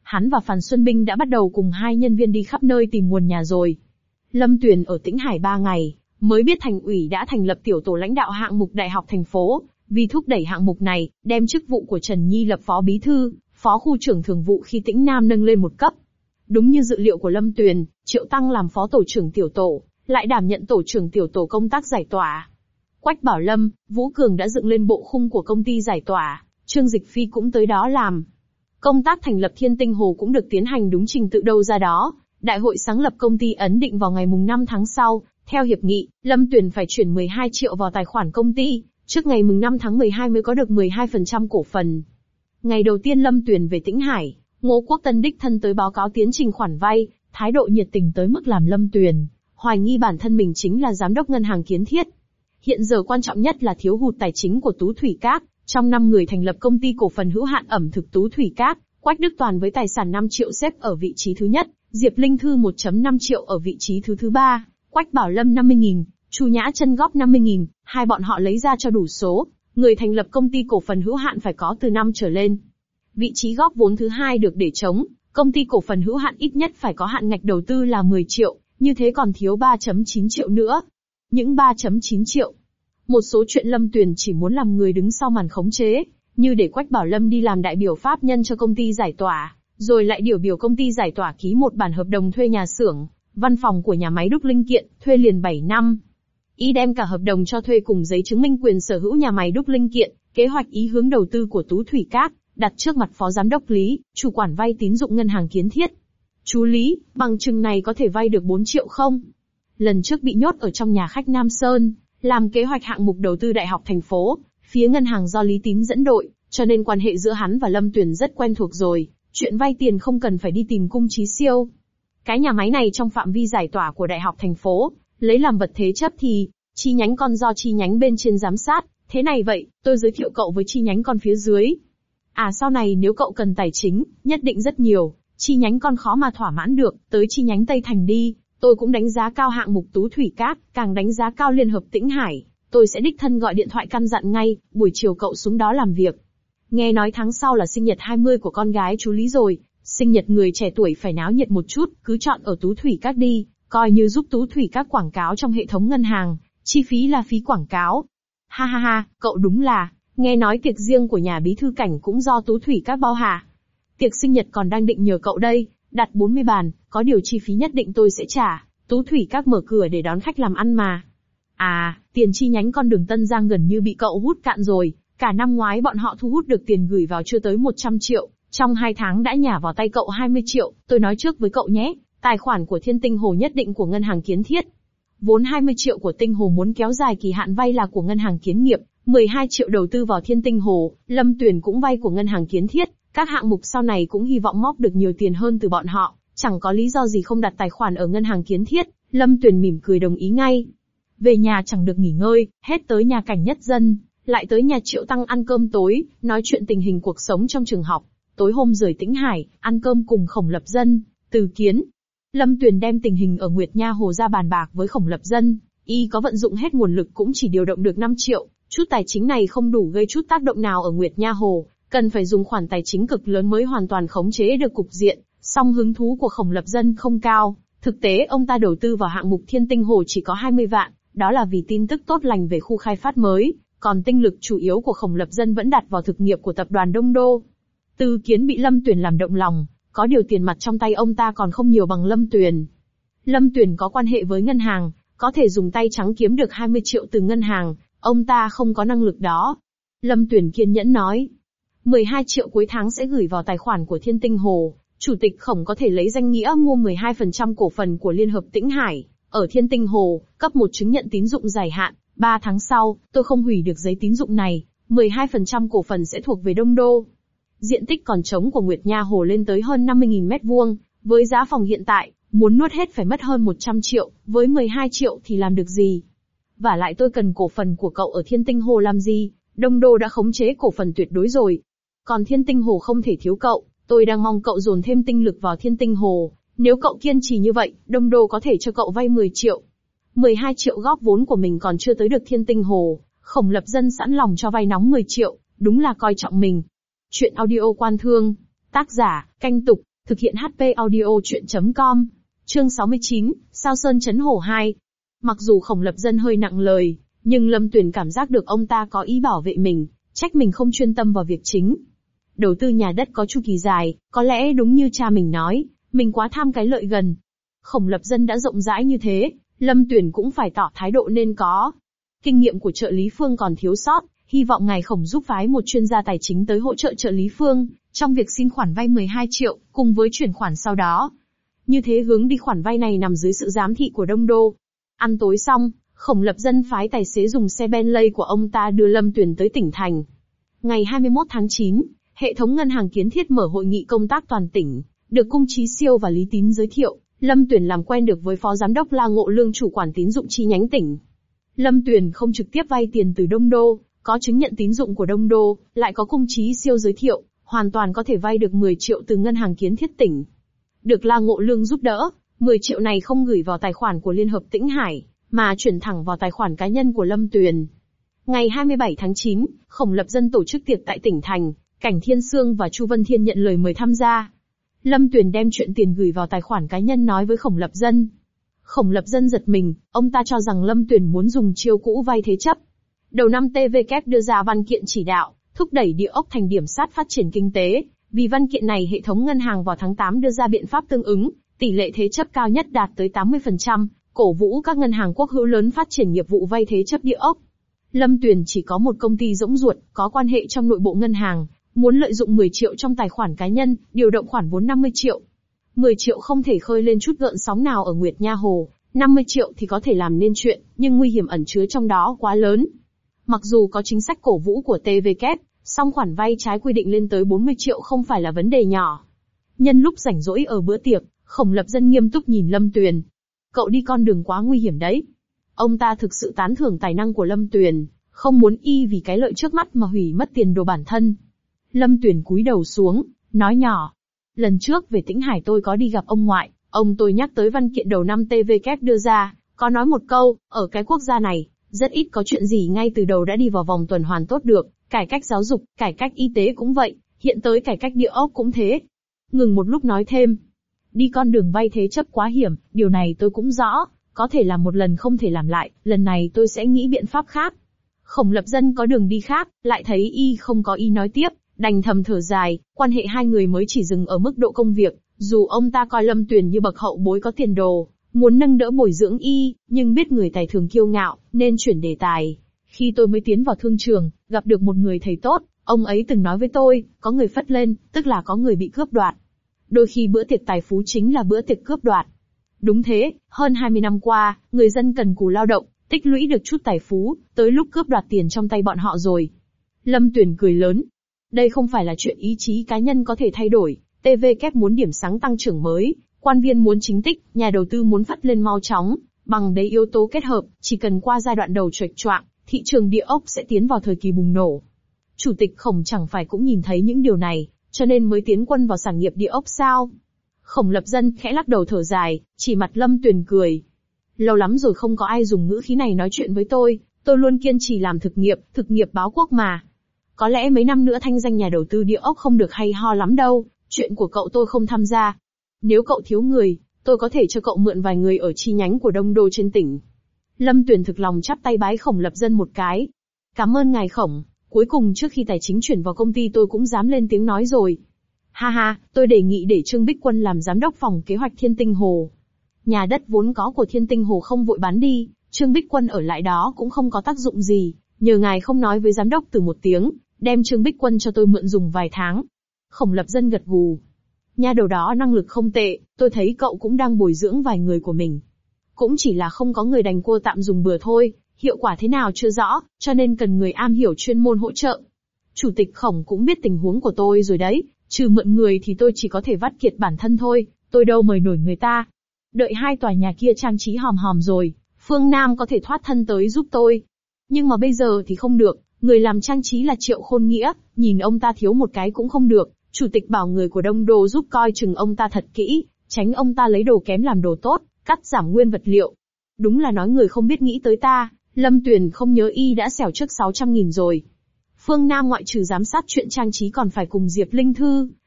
hắn và Phàn Xuân Binh đã bắt đầu cùng hai nhân viên đi khắp nơi tìm nguồn nhà rồi. Lâm Tuyền ở Tĩnh Hải ba ngày, mới biết thành ủy đã thành lập tiểu tổ lãnh đạo hạng mục đại học thành phố, vì thúc đẩy hạng mục này, đem chức vụ của Trần Nhi lập phó bí thư, phó khu trưởng thường vụ khi Tĩnh Nam nâng lên một cấp. Đúng như dự liệu của Lâm Tuyền, Triệu Tăng làm phó tổ trưởng tiểu tổ, lại đảm nhận tổ trưởng tiểu tổ công tác giải tỏa. Quách Bảo Lâm, Vũ Cường đã dựng lên bộ khung của công ty giải tỏa, Trương Dịch Phi cũng tới đó làm. Công tác thành lập Thiên Tinh Hồ cũng được tiến hành đúng trình tự đâu ra đó. Đại hội sáng lập công ty ấn định vào ngày mùng năm tháng sau, theo hiệp nghị, Lâm Tuyền phải chuyển mười hai triệu vào tài khoản công ty, trước ngày mùng năm tháng mười hai mới có được mười hai phần trăm cổ phần. Ngày đầu tiên Lâm Tuyền về Tĩnh Hải, Ngô Quốc Tân đích thân tới báo cáo tiến trình khoản vay, thái độ nhiệt tình tới mức làm Lâm Tuyền hoài nghi bản thân mình chính là giám đốc ngân hàng Kiến Thiết. Hiện giờ quan trọng nhất là thiếu hụt tài chính của Tú Thủy Các, trong năm người thành lập công ty cổ phần hữu hạn ẩm thực Tú Thủy Các, Quách Đức Toàn với tài sản năm triệu xếp ở vị trí thứ nhất, Diệp Linh Thư một phẩy năm triệu ở vị trí thứ thứ ba, Quách Bảo Lâm năm mươi nghìn, Chu Nhã Chân góp năm mươi nghìn, hai bọn họ lấy ra cho đủ số, người thành lập công ty cổ phần hữu hạn phải có từ năm trở lên. Vị trí góp vốn thứ hai được để trống, công ty cổ phần hữu hạn ít nhất phải có hạn ngạch đầu tư là mười triệu, như thế còn thiếu ba phẩy chín triệu nữa. Những ba phẩy chín triệu. Một số chuyện Lâm Tuyền chỉ muốn làm người đứng sau màn khống chế, như để Quách Bảo Lâm đi làm đại biểu pháp nhân cho công ty giải tỏa, rồi lại điều biểu công ty giải tỏa ký một bản hợp đồng thuê nhà xưởng, văn phòng của nhà máy đúc linh kiện, thuê liền bảy năm. Ý đem cả hợp đồng cho thuê cùng giấy chứng minh quyền sở hữu nhà máy đúc linh kiện, kế hoạch ý hướng đầu tư của Tú Thủy Các, đặt trước mặt phó giám đốc Lý, chủ quản vay tín dụng ngân hàng Kiến Thiết. Chú Lý, bằng chừng này có thể vay được bốn triệu không? Lần trước bị nhốt ở trong nhà khách Nam Sơn, làm kế hoạch hạng mục đầu tư đại học thành phố, phía ngân hàng do Lý Tín dẫn đội, cho nên quan hệ giữa hắn và Lâm Tuyền rất quen thuộc rồi, chuyện vay tiền không cần phải đi tìm Cung Chí Siêu. Cái nhà máy này trong phạm vi giải tỏa của đại học thành phố, lấy làm vật thế chấp thì, chi nhánh con do chi nhánh bên trên giám sát, thế này vậy, tôi giới thiệu cậu với chi nhánh con phía dưới. À sau này nếu cậu cần tài chính, nhất định rất nhiều, chi nhánh con khó mà thỏa mãn được, tới chi nhánh Tây Thành đi, tôi cũng đánh giá cao hạng mục Tú Thủy Các, càng đánh giá cao Liên Hợp Tĩnh Hải, tôi sẽ đích thân gọi điện thoại căn dặn ngay, buổi chiều cậu xuống đó làm việc. Nghe nói tháng sau là sinh nhật hai mươi của con gái chú Lý rồi, sinh nhật người trẻ tuổi phải náo nhiệt một chút, cứ chọn ở Tú Thủy Các đi, coi như giúp Tú Thủy Các quảng cáo trong hệ thống ngân hàng, chi phí là phí quảng cáo. Ha ha ha, cậu đúng là, nghe nói tiệc riêng của nhà bí thư Cảnh cũng do Tú Thủy Các bao hả? Tiệc sinh nhật còn đang định nhờ cậu đây, đặt bốn mươi bàn, có điều chi phí nhất định tôi sẽ trả, Tú Thủy Các mở cửa để đón khách làm ăn mà. À, tiền chi nhánh con đường Tân Giang gần như bị cậu hút cạn rồi, cả năm ngoái bọn họ thu hút được tiền gửi vào chưa tới một trăm triệu, trong hai tháng đã nhả vào tay cậu hai mươi triệu, tôi nói trước với cậu nhé, tài khoản của Thiên Tinh Hồ nhất định của ngân hàng Kiến Thiết. Vốn hai mươi triệu của Tinh Hồ muốn kéo dài kỳ hạn vay là của ngân hàng Kiến Nghiệp, mười hai triệu đầu tư vào Thiên Tinh Hồ, Lâm Tuyền cũng vay của ngân hàng Kiến Thiết, các hạng mục sau này cũng hy vọng móc được nhiều tiền hơn từ bọn họ, chẳng có lý do gì không đặt tài khoản ở ngân hàng Kiến Thiết, Lâm Tuyền mỉm cười đồng ý ngay. Về nhà chẳng được nghỉ ngơi, hết tới nhà Cảnh Nhất Dân, lại tới nhà Triệu Tăng ăn cơm tối, nói chuyện tình hình cuộc sống trong trường học. Tối hôm rời Tĩnh Hải, ăn cơm cùng Khổng Lập Dân, Từ Kiến. Lâm Tuyền đem tình hình ở Nguyệt Nha Hồ ra bàn bạc với Khổng Lập Dân, y có vận dụng hết nguồn lực cũng chỉ điều động được năm triệu, chút tài chính này không đủ gây chút tác động nào ở Nguyệt Nha Hồ, cần phải dùng khoản tài chính cực lớn mới hoàn toàn khống chế được cục diện, song hứng thú của Khổng Lập Dân không cao, thực tế ông ta đầu tư vào hạng mục Thiên Tinh Hồ chỉ có hai mươi vạn, đó là vì tin tức tốt lành về khu khai phát mới, còn tinh lực chủ yếu của Khổng Lập Dân vẫn đặt vào thực nghiệp của tập đoàn Đông Đô. Từ Kiến bị Lâm Tuyền làm động lòng, có điều tiền mặt trong tay ông ta còn không nhiều bằng Lâm Tuyền. Lâm Tuyền có quan hệ với ngân hàng, có thể dùng tay trắng kiếm được hai mươi triệu từ ngân hàng, ông ta không có năng lực đó. Lâm Tuyền kiên nhẫn nói, mười hai triệu cuối tháng sẽ gửi vào tài khoản của Thiên Tinh Hồ, Chủ tịch Khổng có thể lấy danh nghĩa mua mười hai phần trăm cổ phần của Liên Hợp Tĩnh Hải, ở Thiên Tinh Hồ, cấp một chứng nhận tín dụng dài hạn, ba tháng sau, tôi không hủy được giấy tín dụng này, mười hai phần trăm cổ phần sẽ thuộc về Đông Đô. Diện tích còn trống của Nguyệt Nha Hồ lên tới hơn năm mươi nghìn mét vuông, với giá phòng hiện tại, muốn nuốt hết phải mất hơn một trăm triệu, với mười hai triệu thì làm được gì? Vả lại tôi cần cổ phần của cậu ở Thiên Tinh Hồ làm gì? Đông Đô đã khống chế cổ phần tuyệt đối rồi. Còn Thiên Tinh Hồ không thể thiếu cậu, tôi đang mong cậu dồn thêm tinh lực vào Thiên Tinh Hồ. Nếu cậu kiên trì như vậy, Đông Đô có thể cho cậu vay mười triệu. mười hai triệu góp vốn của mình còn chưa tới được Thiên Tinh Hồ, Khổng Lập Dân sẵn lòng cho vay nóng mười triệu, đúng là coi trọng mình. Chuyện audio Quan Thương, tác giả, Canh Tục, Thực hiện hát pê audio chuyện.com. Chương sáu mươi chín, Sao Sơn Chấn Hổ hai. Mặc dù Khổng Lập Dân hơi nặng lời, nhưng Lâm Tuyền cảm giác được ông ta có ý bảo vệ mình, trách mình không chuyên tâm vào việc chính. Đầu tư nhà đất có chu kỳ dài, có lẽ đúng như cha mình nói, mình quá tham cái lợi gần. Khổng Lập Dân đã rộng rãi như thế, Lâm Tuyền cũng phải tỏ thái độ nên có. Kinh nghiệm của trợ lý Phương còn thiếu sót, hy vọng ngài Khổng giúp phái một chuyên gia tài chính tới hỗ trợ trợ lý Phương, trong việc xin khoản vay mười hai triệu, cùng với chuyển khoản sau đó. Như thế hướng đi khoản vay này nằm dưới sự giám thị của Đông Đô. Ăn tối xong, Khổng Lập Dân phái tài xế dùng xe Bentley của ông ta đưa Lâm Tuyền tới tỉnh thành. Ngày hai mươi mốt tháng chín, hệ thống ngân hàng Kiến Thiết mở hội nghị công tác toàn tỉnh, được Cung Chí Siêu và Lý Tín giới thiệu. Lâm Tuyền làm quen được với Phó Giám đốc La Ngộ Lương chủ quản tín dụng chi nhánh tỉnh. Lâm Tuyền không trực tiếp vay tiền từ Đông Đô, có chứng nhận tín dụng của Đông Đô, lại có Cung Chí Siêu giới thiệu, hoàn toàn có thể vay được mười triệu từ ngân hàng Kiến Thiết tỉnh. Được La Ngộ Lương giúp đỡ, mười triệu này không gửi vào tài khoản của Liên hợp Tĩnh Hải, mà chuyển thẳng vào tài khoản cá nhân của Lâm Tuyền. Ngày hai mươi bảy tháng chín, Khổng Lập Dân tổ chức tiệc tại tỉnh thành, Cảnh Thiên Sương và Chu Vân Thiên nhận lời mời tham gia. Lâm Tuyền đem chuyện tiền gửi vào tài khoản cá nhân nói với Khổng Lập Dân. Khổng Lập Dân giật mình, ông ta cho rằng Lâm Tuyền muốn dùng chiêu cũ vay thế chấp. Đầu năm tê vê kép đưa ra văn kiện chỉ đạo, thúc đẩy địa ốc thành điểm sát phát triển kinh tế. Vì văn kiện này hệ thống ngân hàng vào tháng tám đưa ra biện pháp tương ứng, tỷ lệ thế chấp cao nhất đạt tới tám mươi phần trăm, cổ vũ các ngân hàng quốc hữu lớn phát triển nghiệp vụ vay thế chấp địa ốc. Lâm Tuyền chỉ có một công ty rỗng ruột, có quan hệ trong nội bộ ngân hàng, muốn lợi dụng mười triệu trong tài khoản cá nhân, điều động khoản vốn năm mươi triệu. mười triệu không thể khơi lên chút gợn sóng nào ở Nguyệt Nha Hồ, năm mươi triệu thì có thể làm nên chuyện, nhưng nguy hiểm ẩn chứa trong đó quá lớn. Mặc dù có chính sách cổ vũ của tê vê kép, song khoản vay trái quy định lên tới bốn mươi triệu không phải là vấn đề nhỏ. Nhân lúc rảnh rỗi ở bữa tiệc, Khổng Lập Dân nghiêm túc nhìn Lâm Tuyền. Cậu đi con đường quá nguy hiểm đấy. Ông ta thực sự tán thưởng tài năng của Lâm Tuyền, không muốn y vì cái lợi trước mắt mà hủy mất tiền đồ bản thân. Lâm Tuyền cúi đầu xuống, nói nhỏ. Lần trước về Tĩnh Hải tôi có đi gặp ông ngoại, ông tôi nhắc tới văn kiện đầu năm tê vê kép đưa ra, có nói một câu, ở cái quốc gia này, rất ít có chuyện gì ngay từ đầu đã đi vào vòng tuần hoàn tốt được, cải cách giáo dục, cải cách y tế cũng vậy, hiện tới cải cách địa ốc cũng thế. Ngừng một lúc nói thêm. Đi con đường vay thế chấp quá hiểm, điều này tôi cũng rõ, có thể làm một lần không thể làm lại, lần này tôi sẽ nghĩ biện pháp khác. Khổng Lập Dân có đường đi khác, lại thấy y không có ý nói tiếp, đành thầm thở dài, quan hệ hai người mới chỉ dừng ở mức độ công việc, dù ông ta coi Lâm Tuyền như bậc hậu bối có tiền đồ, muốn nâng đỡ bồi dưỡng y, nhưng biết người tài thường kiêu ngạo, nên chuyển đề tài. Khi tôi mới tiến vào thương trường, gặp được một người thầy tốt, ông ấy từng nói với tôi, có người phất lên, tức là có người bị cướp đoạt. Đôi khi bữa tiệc tài phú chính là bữa tiệc cướp đoạt. Đúng thế, hơn hai mươi năm qua, người dân cần cù lao động, tích lũy được chút tài phú, tới lúc cướp đoạt tiền trong tay bọn họ rồi. Lâm Tuyền cười lớn. Đây không phải là chuyện ý chí cá nhân có thể thay đổi, tê vê kép muốn điểm sáng tăng trưởng mới, quan viên muốn chính tích, nhà đầu tư muốn phát lên mau chóng, bằng đấy yếu tố kết hợp, chỉ cần qua giai đoạn đầu choạch choạng, thị trường địa ốc sẽ tiến vào thời kỳ bùng nổ. Chủ tịch Khổng chẳng phải cũng nhìn thấy những điều này, cho nên mới tiến quân vào sản nghiệp địa ốc sao? Khổng Lập Dân khẽ lắc đầu thở dài, chỉ mặt Lâm Tuyền cười. Lâu lắm rồi không có ai dùng ngữ khí này nói chuyện với tôi, tôi luôn kiên trì làm thực nghiệp, thực nghiệp báo quốc mà. Có lẽ mấy năm nữa thanh danh nhà đầu tư địa ốc không được hay ho lắm đâu, chuyện của cậu tôi không tham gia. Nếu cậu thiếu người, tôi có thể cho cậu mượn vài người ở chi nhánh của Đông Đô trên tỉnh. Lâm Tuyền thực lòng chắp tay bái Khổng Lập Dân một cái. Cảm ơn ngài Khổng, cuối cùng trước khi tài chính chuyển vào công ty tôi cũng dám lên tiếng nói rồi. Ha ha, tôi đề nghị để Trương Bích Quân làm giám đốc phòng kế hoạch Thiên Tinh Hồ. Nhà đất vốn có của Thiên Tinh Hồ không vội bán đi, Trương Bích Quân ở lại đó cũng không có tác dụng gì, nhờ ngài không nói với giám đốc từ một tiếng, đem Trương Bích Quân cho tôi mượn dùng vài tháng. Khổng Lập Dân gật gù. Nhà đầu đó năng lực không tệ, tôi thấy cậu cũng đang bồi dưỡng vài người của mình. Cũng chỉ là không có người đành cua tạm dùng bừa thôi, hiệu quả thế nào chưa rõ, cho nên cần người am hiểu chuyên môn hỗ trợ. Chủ tịch Khổng cũng biết tình huống của tôi rồi đấy, trừ mượn người thì tôi chỉ có thể vắt kiệt bản thân thôi, tôi đâu mời nổi người ta. Đợi hai tòa nhà kia trang trí hòm hòm rồi, Phương Nam có thể thoát thân tới giúp tôi. Nhưng mà bây giờ thì không được, người làm trang trí là Triệu Khôn Nghĩa, nhìn ông ta thiếu một cái cũng không được, chủ tịch bảo người của Đông Đô giúp coi chừng ông ta thật kỹ, tránh ông ta lấy đồ kém làm đồ tốt, cắt giảm nguyên vật liệu. Đúng là nói người không biết nghĩ tới ta, Lâm Tuyền không nhớ y đã xẻo trước sáu trăm nghìn rồi. Phương Nam ngoại trừ giám sát chuyện trang trí còn phải cùng Diệp Linh Thư,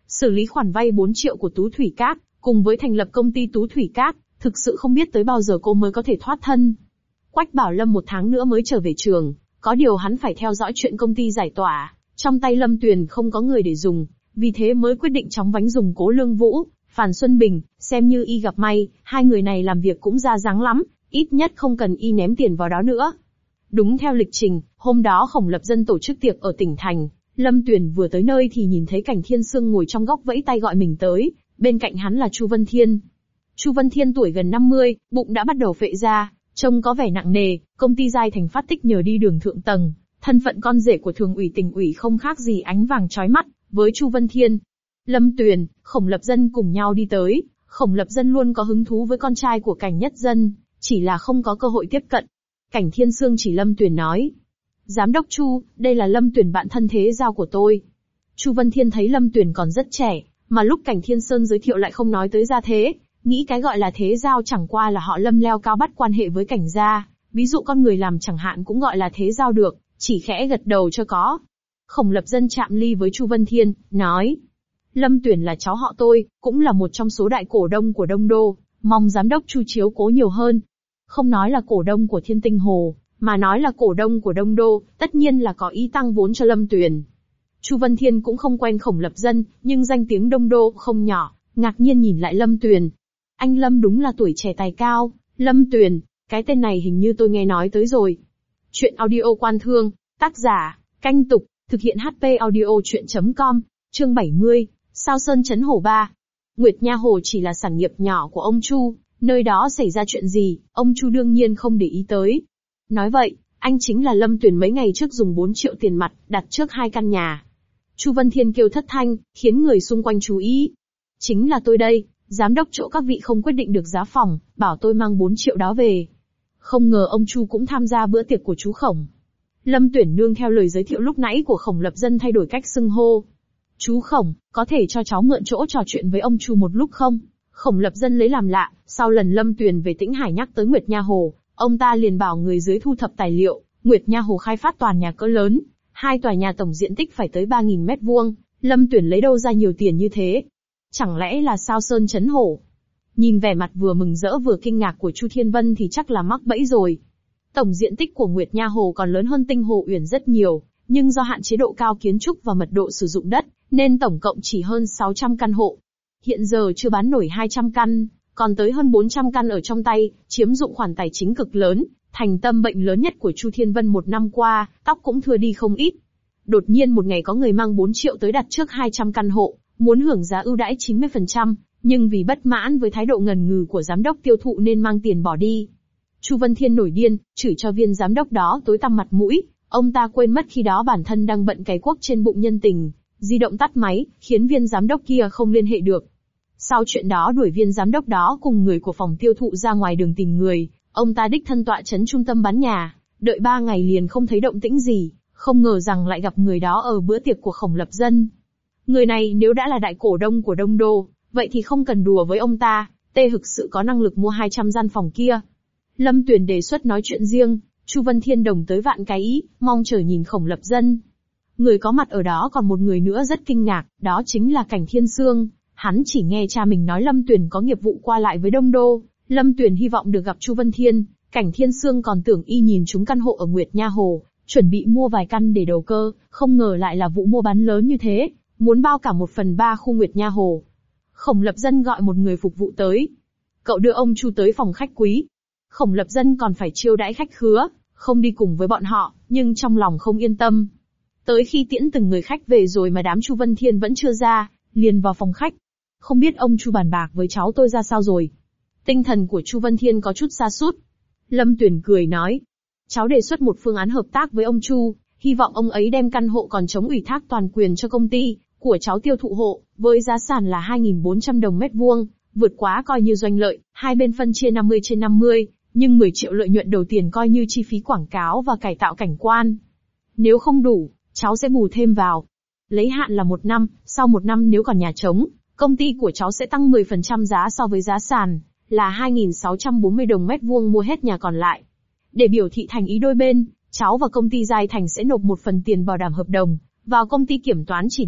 xử lý khoản vay bốn triệu của Tú Thủy Các, cùng với thành lập công ty Tú Thủy Các, thực sự không biết tới bao giờ cô mới có thể thoát thân. Quách Bảo Lâm một tháng nữa mới trở về trường, có điều hắn phải theo dõi chuyện công ty giải tỏa, trong tay Lâm Tuyền không có người để dùng, vì thế mới quyết định chóng vánh dùng Cố Lương Vũ, Phàn Xuân Bình, xem như y gặp may, hai người này làm việc cũng ra dáng lắm, ít nhất không cần y ném tiền vào đó nữa. Đúng theo lịch trình, hôm đó Khổng Lập Dân tổ chức tiệc ở tỉnh thành, Lâm Tuyền vừa tới nơi thì nhìn thấy Cảnh Thiên Sương ngồi trong góc vẫy tay gọi mình tới, bên cạnh hắn là Chu Vân Thiên. Chu Vân Thiên tuổi gần năm mươi, bụng đã bắt đầu phệ ra, trông có vẻ nặng nề, công ty Giai Thành phát tích nhờ đi đường thượng tầng, thân phận con rể của thường ủy tỉnh ủy không khác gì ánh vàng chói mắt với Chu Vân Thiên. Lâm Tuyền, Khổng Lập Dân cùng nhau đi tới, Khổng Lập Dân luôn có hứng thú với con trai của Cảnh Nhất Dân, chỉ là không có cơ hội tiếp cận. Cảnh Thiên Sương chỉ Lâm Tuyền nói: Giám đốc Chu, đây là Lâm Tuyền bạn thân thế giao của tôi. Chu Vân Thiên thấy Lâm Tuyền còn rất trẻ, mà lúc Cảnh Thiên Sơn giới thiệu lại không nói tới gia thế, nghĩ cái gọi là thế giao chẳng qua là họ Lâm leo cao bắt quan hệ với Cảnh gia, ví dụ con người làm chẳng hạn cũng gọi là thế giao được, chỉ khẽ gật đầu cho có. Khổng Lập Dân chạm ly với Chu Vân Thiên, nói: Lâm Tuyền là cháu họ tôi, cũng là một trong số đại cổ đông của Đông Đô, mong giám đốc Chu chiếu cố nhiều hơn. Không nói là cổ đông của Thiên Tinh Hồ, mà nói là cổ đông của Đông Đô, tất nhiên là có ý tăng vốn cho Lâm Tuyền. Chu Vân Thiên cũng không quen Khổng Lập Dân, nhưng danh tiếng Đông Đô không nhỏ, ngạc nhiên nhìn lại Lâm Tuyền. Anh Lâm đúng là tuổi trẻ tài cao, Lâm Tuyền, cái tên này hình như tôi nghe nói tới rồi. Chuyện audio Quan Thương, tác giả, Canh Tục, thực hiện hát pê audio chuyện chấm com, chương bảy mươi, Sao Sơn Trấn Hổ ba. Nguyệt Nha Hồ chỉ là sản nghiệp nhỏ của ông Chu, nơi đó xảy ra chuyện gì, ông Chu đương nhiên không để ý tới. Nói vậy, anh chính là Lâm Tuyền mấy ngày trước dùng bốn triệu tiền mặt, đặt trước hai căn nhà. Chu Vân Thiên kêu thất thanh, khiến người xung quanh chú ý. Chính là tôi đây, giám đốc chỗ các vị không quyết định được giá phòng, bảo tôi mang bốn triệu đó về. Không ngờ ông Chu cũng tham gia bữa tiệc của chú Khổng. Lâm Tuyển nương theo lời giới thiệu lúc nãy của Khổng Lập Dân thay đổi cách xưng hô. Chú Khổng, có thể cho cháu mượn chỗ trò chuyện với ông Chu một lúc không? Khổng Lập Dân lấy làm lạ, sau lần Lâm Tuyền về Tĩnh Hải nhắc tới Nguyệt Nha Hồ, ông ta liền bảo người dưới thu thập tài liệu. Nguyệt Nha Hồ khai phát toàn nhà cỡ lớn, hai tòa nhà tổng diện tích phải tới ba nghìn mét vuông, Lâm Tuyển lấy đâu ra nhiều tiền như thế? Chẳng lẽ là Sao Sơn Trấn Hổ? Nhìn vẻ mặt vừa mừng rỡ vừa kinh ngạc của Chu Thiên Vân thì chắc là mắc bẫy rồi. Tổng diện tích của Nguyệt Nha Hồ còn lớn hơn Tinh Hồ Uyển rất nhiều, nhưng do hạn chế độ cao kiến trúc và mật độ sử dụng đất, nên tổng cộng chỉ hơn sáu trăm căn hộ. Hiện giờ chưa bán nổi hai trăm căn, còn tới hơn bốn trăm căn ở trong tay, chiếm dụng khoản tài chính cực lớn, thành tâm bệnh lớn nhất của Chu Thiên Vân một năm qua, tóc cũng thưa đi không ít. Đột nhiên một ngày có người mang bốn triệu tới đặt trước hai trăm căn hộ, muốn hưởng giá ưu đãi chín mươi phần trăm, nhưng vì bất mãn với thái độ ngần ngừ của giám đốc tiêu thụ nên mang tiền bỏ đi. Chu Vân Thiên nổi điên, chửi cho viên giám đốc đó tối tăm mặt mũi, ông ta quên mất khi đó bản thân đang bận cày cuốc trên bụng nhân tình, di động tắt máy, khiến viên giám đốc kia không liên hệ được. Sau chuyện đó đuổi viên giám đốc đó cùng người của phòng tiêu thụ ra ngoài đường tìm người, ông ta đích thân tọa chấn trung tâm bán nhà, đợi ba ngày liền không thấy động tĩnh gì, không ngờ rằng lại gặp người đó ở bữa tiệc của Khổng Lập Dân. Người này nếu đã là đại cổ đông của Đông Đô, vậy thì không cần đùa với ông ta, tê thực sự có năng lực mua hai trăm gian phòng kia. Lâm Tuyền đề xuất nói chuyện riêng, Chu Vân Thiên đồng tới vạn cái ý, mong chờ nhìn Khổng Lập Dân. Người có mặt ở đó còn một người nữa rất kinh ngạc, đó chính là Cảnh Thiên Sương. Hắn chỉ nghe cha mình nói Lâm Tuyền có nghiệp vụ qua lại với Đông Đô, Lâm Tuyền hy vọng được gặp Chu Vân Thiên. Cảnh Thiên Sương còn tưởng y nhìn trúng căn hộ ở Nguyệt Nha Hồ, chuẩn bị mua vài căn để đầu cơ, không ngờ lại là vụ mua bán lớn như thế, muốn bao cả một phần ba khu Nguyệt Nha Hồ. Khổng Lập Dân gọi một người phục vụ tới. Cậu đưa ông Chu tới phòng khách quý. Khổng Lập Dân còn phải chiêu đãi khách khứa, không đi cùng với bọn họ, nhưng trong lòng không yên tâm. Tới khi tiễn từng người khách về rồi mà đám Chu Vân Thiên vẫn chưa ra, liền vào phòng khách. Không biết ông Chu bàn bạc với cháu tôi ra sao rồi? Tinh thần của Chu Vân Thiên có chút sa sút. Lâm Tuyền cười nói, cháu đề xuất một phương án hợp tác với ông Chu, hy vọng ông ấy đem căn hộ còn chống ủy thác toàn quyền cho công ty của cháu tiêu thụ hộ, với giá sàn là hai nghìn bốn trăm đồng mét vuông, vượt quá coi như doanh lợi, hai bên phân chia năm mươi trên năm mươi, nhưng mười triệu lợi nhuận đầu tiền coi như chi phí quảng cáo và cải tạo cảnh quan. Nếu không đủ, cháu sẽ bù thêm vào. Lấy hạn là một năm, sau một năm nếu còn nhà trống, công ty của cháu sẽ tăng mười phần trăm giá so với giá sàn, là hai nghìn sáu trăm bốn mươi đồng mét vuông mua hết nhà còn lại. Để biểu thị thành ý đôi bên, cháu và công ty Giai Thành sẽ nộp một phần tiền bảo đảm hợp đồng vào công ty kiểm toán chỉ định,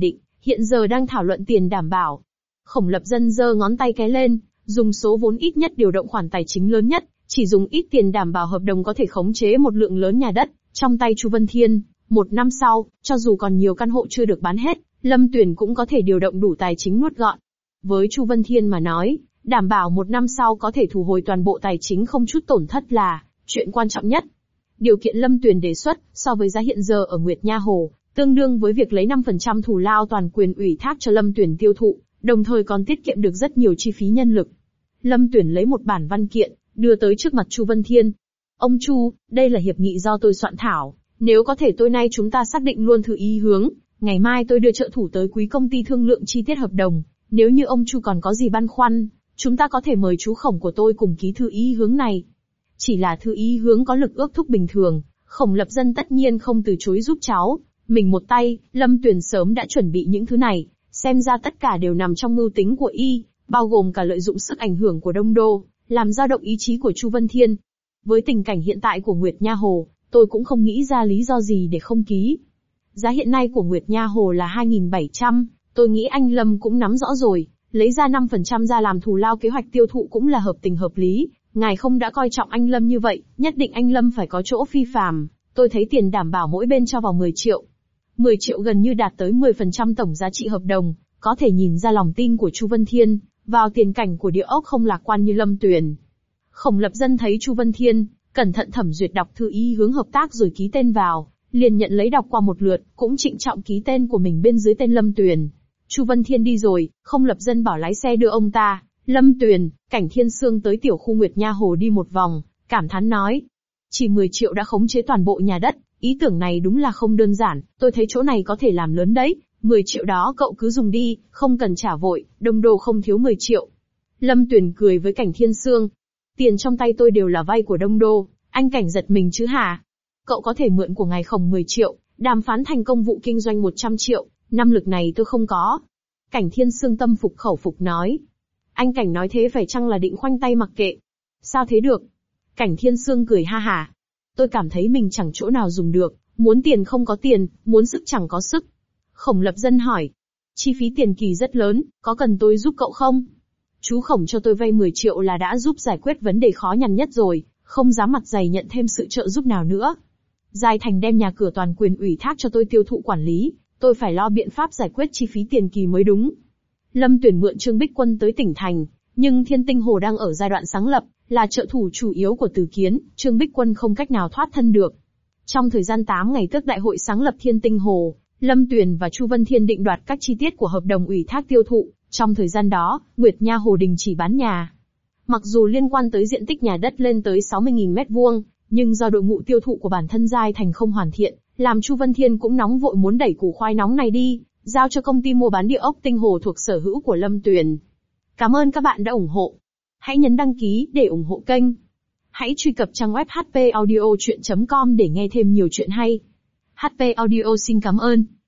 hiện giờ đang thảo luận tiền đảm bảo. Khổng Lập Dân giơ ngón tay cái lên, dùng số vốn ít nhất điều động khoản tài chính lớn nhất, chỉ dùng ít tiền đảm bảo hợp đồng có thể khống chế một lượng lớn nhà đất, trong tay Chu Vân Thiên. Một năm sau, cho dù còn nhiều căn hộ chưa được bán hết, Lâm Tuyển cũng có thể điều động đủ tài chính nuốt gọn. Với Chu Vân Thiên mà nói, đảm bảo một năm sau có thể thu hồi toàn bộ tài chính không chút tổn thất là chuyện quan trọng nhất. Điều kiện Lâm Tuyển đề xuất, so với giá hiện giờ ở Nguyệt Nha Hồ, tương đương với việc lấy năm phần trăm thù lao toàn quyền ủy thác cho Lâm Tuyển tiêu thụ, đồng thời còn tiết kiệm được rất nhiều chi phí nhân lực. Lâm Tuyển lấy một bản văn kiện, đưa tới trước mặt Chu Vân Thiên. Ông Chu, đây là hiệp nghị do tôi soạn thảo, nếu có thể tối nay chúng ta xác định luôn thư ý hướng, ngày mai tôi đưa trợ thủ tới quý công ty thương lượng chi tiết hợp đồng, nếu như ông Chu còn có gì băn khoăn, chúng ta có thể mời chú Khổng của tôi cùng ký thư ý hướng này. Chỉ là thư ý hướng có lực ước thúc bình thường, Khổng Lập Dân tất nhiên không từ chối giúp cháu, mình một tay, Lâm Tuyển sớm đã chuẩn bị những thứ này, xem ra tất cả đều nằm trong mưu tính của y, bao gồm cả lợi dụng sức ảnh hưởng của Đông Đô, làm dao động ý chí của Chu Vân Thiên. Với tình cảnh hiện tại của Nguyệt Nha Hồ, tôi cũng không nghĩ ra lý do gì để không ký. Giá hiện nay của Nguyệt Nha Hồ là hai nghìn bảy trăm, tôi nghĩ anh Lâm cũng nắm rõ rồi, lấy ra năm phần trăm ra làm thù lao kế hoạch tiêu thụ cũng là hợp tình hợp lý, ngài không đã coi trọng anh Lâm như vậy, nhất định anh Lâm phải có chỗ phi phàm, tôi thấy tiền đảm bảo mỗi bên cho vào mười triệu. mười triệu gần như đạt tới mười phần trăm tổng giá trị hợp đồng, có thể nhìn ra lòng tin của Chu Vân Thiên, vào tiền cảnh của địa ốc không lạc quan như Lâm Tuyển. Khổng Lập Dân thấy Chu Vân Thiên, cẩn thận thẩm duyệt đọc thư ý hướng hợp tác rồi ký tên vào, liền nhận lấy đọc qua một lượt, cũng trịnh trọng ký tên của mình bên dưới tên Lâm Tuyển. Chu Vân Thiên đi rồi, Khổng Lập Dân bảo lái xe đưa ông ta, Lâm Tuyển, Cảnh Thiên Sương tới tiểu khu Nguyệt Nha Hồ đi một vòng, cảm thán nói. Chỉ mười triệu đã khống chế toàn bộ nhà đất, ý tưởng này đúng là không đơn giản, tôi thấy chỗ này có thể làm lớn đấy, mười triệu đó cậu cứ dùng đi, không cần trả vội, Đông Đô không thiếu mười triệu. Lâm Tuyển cười với Cảnh Thiên Sương. Tiền trong tay tôi đều là vay của Đông Đô, anh Cảnh giật mình chứ hả? Cậu có thể mượn của ngài Khổng mười triệu, đàm phán thành công vụ kinh doanh một trăm triệu, năng lực này tôi không có. Cảnh Thiên Sương tâm phục khẩu phục nói. Anh Cảnh nói thế phải chăng là định khoanh tay mặc kệ? Sao thế được? Cảnh Thiên Sương cười ha hả. Tôi cảm thấy mình chẳng chỗ nào dùng được, muốn tiền không có tiền, muốn sức chẳng có sức. Khổng Lập Dân hỏi. Chi phí tiền kỳ rất lớn, có cần tôi giúp cậu không? Chú Khổng cho tôi vay mười triệu là đã giúp giải quyết vấn đề khó nhằn nhất rồi, không dám mặt dày nhận thêm sự trợ giúp nào nữa. Giai Thành đem nhà cửa toàn quyền ủy thác cho tôi tiêu thụ quản lý, tôi phải lo biện pháp giải quyết chi phí tiền kỳ mới đúng. Lâm Tuyển mượn Trương Bích Quân tới tỉnh thành, nhưng Thiên Tinh Hồ đang ở giai đoạn sáng lập, là trợ thủ chủ yếu của Từ Kiến, Trương Bích Quân không cách nào thoát thân được. Trong thời gian tám ngày trước đại hội sáng lập Thiên Tinh Hồ, Lâm Tuyển và Chu Vân Thiên định đoạt các chi tiết của hợp đồng ủy thác tiêu thụ, trong thời gian đó, Nguyệt Nha Hồ đình chỉ bán nhà. Mặc dù liên quan tới diện tích nhà đất lên tới sáu mươi nghìn mét vuông, nhưng do đội ngũ tiêu thụ của bản thân Giai Thành không hoàn thiện, làm Chu Vân Thiên cũng nóng vội muốn đẩy củ khoai nóng này đi, giao cho công ty mua bán địa ốc Tinh Hồ thuộc sở hữu của Lâm Tuyển. Cảm ơn các bạn đã ủng hộ. Hãy nhấn đăng ký để ủng hộ kênh. Hãy truy cập trang web h p audio chuyện chấm com để nghe thêm nhiều chuyện hay. hát pê Audio xin cảm ơn.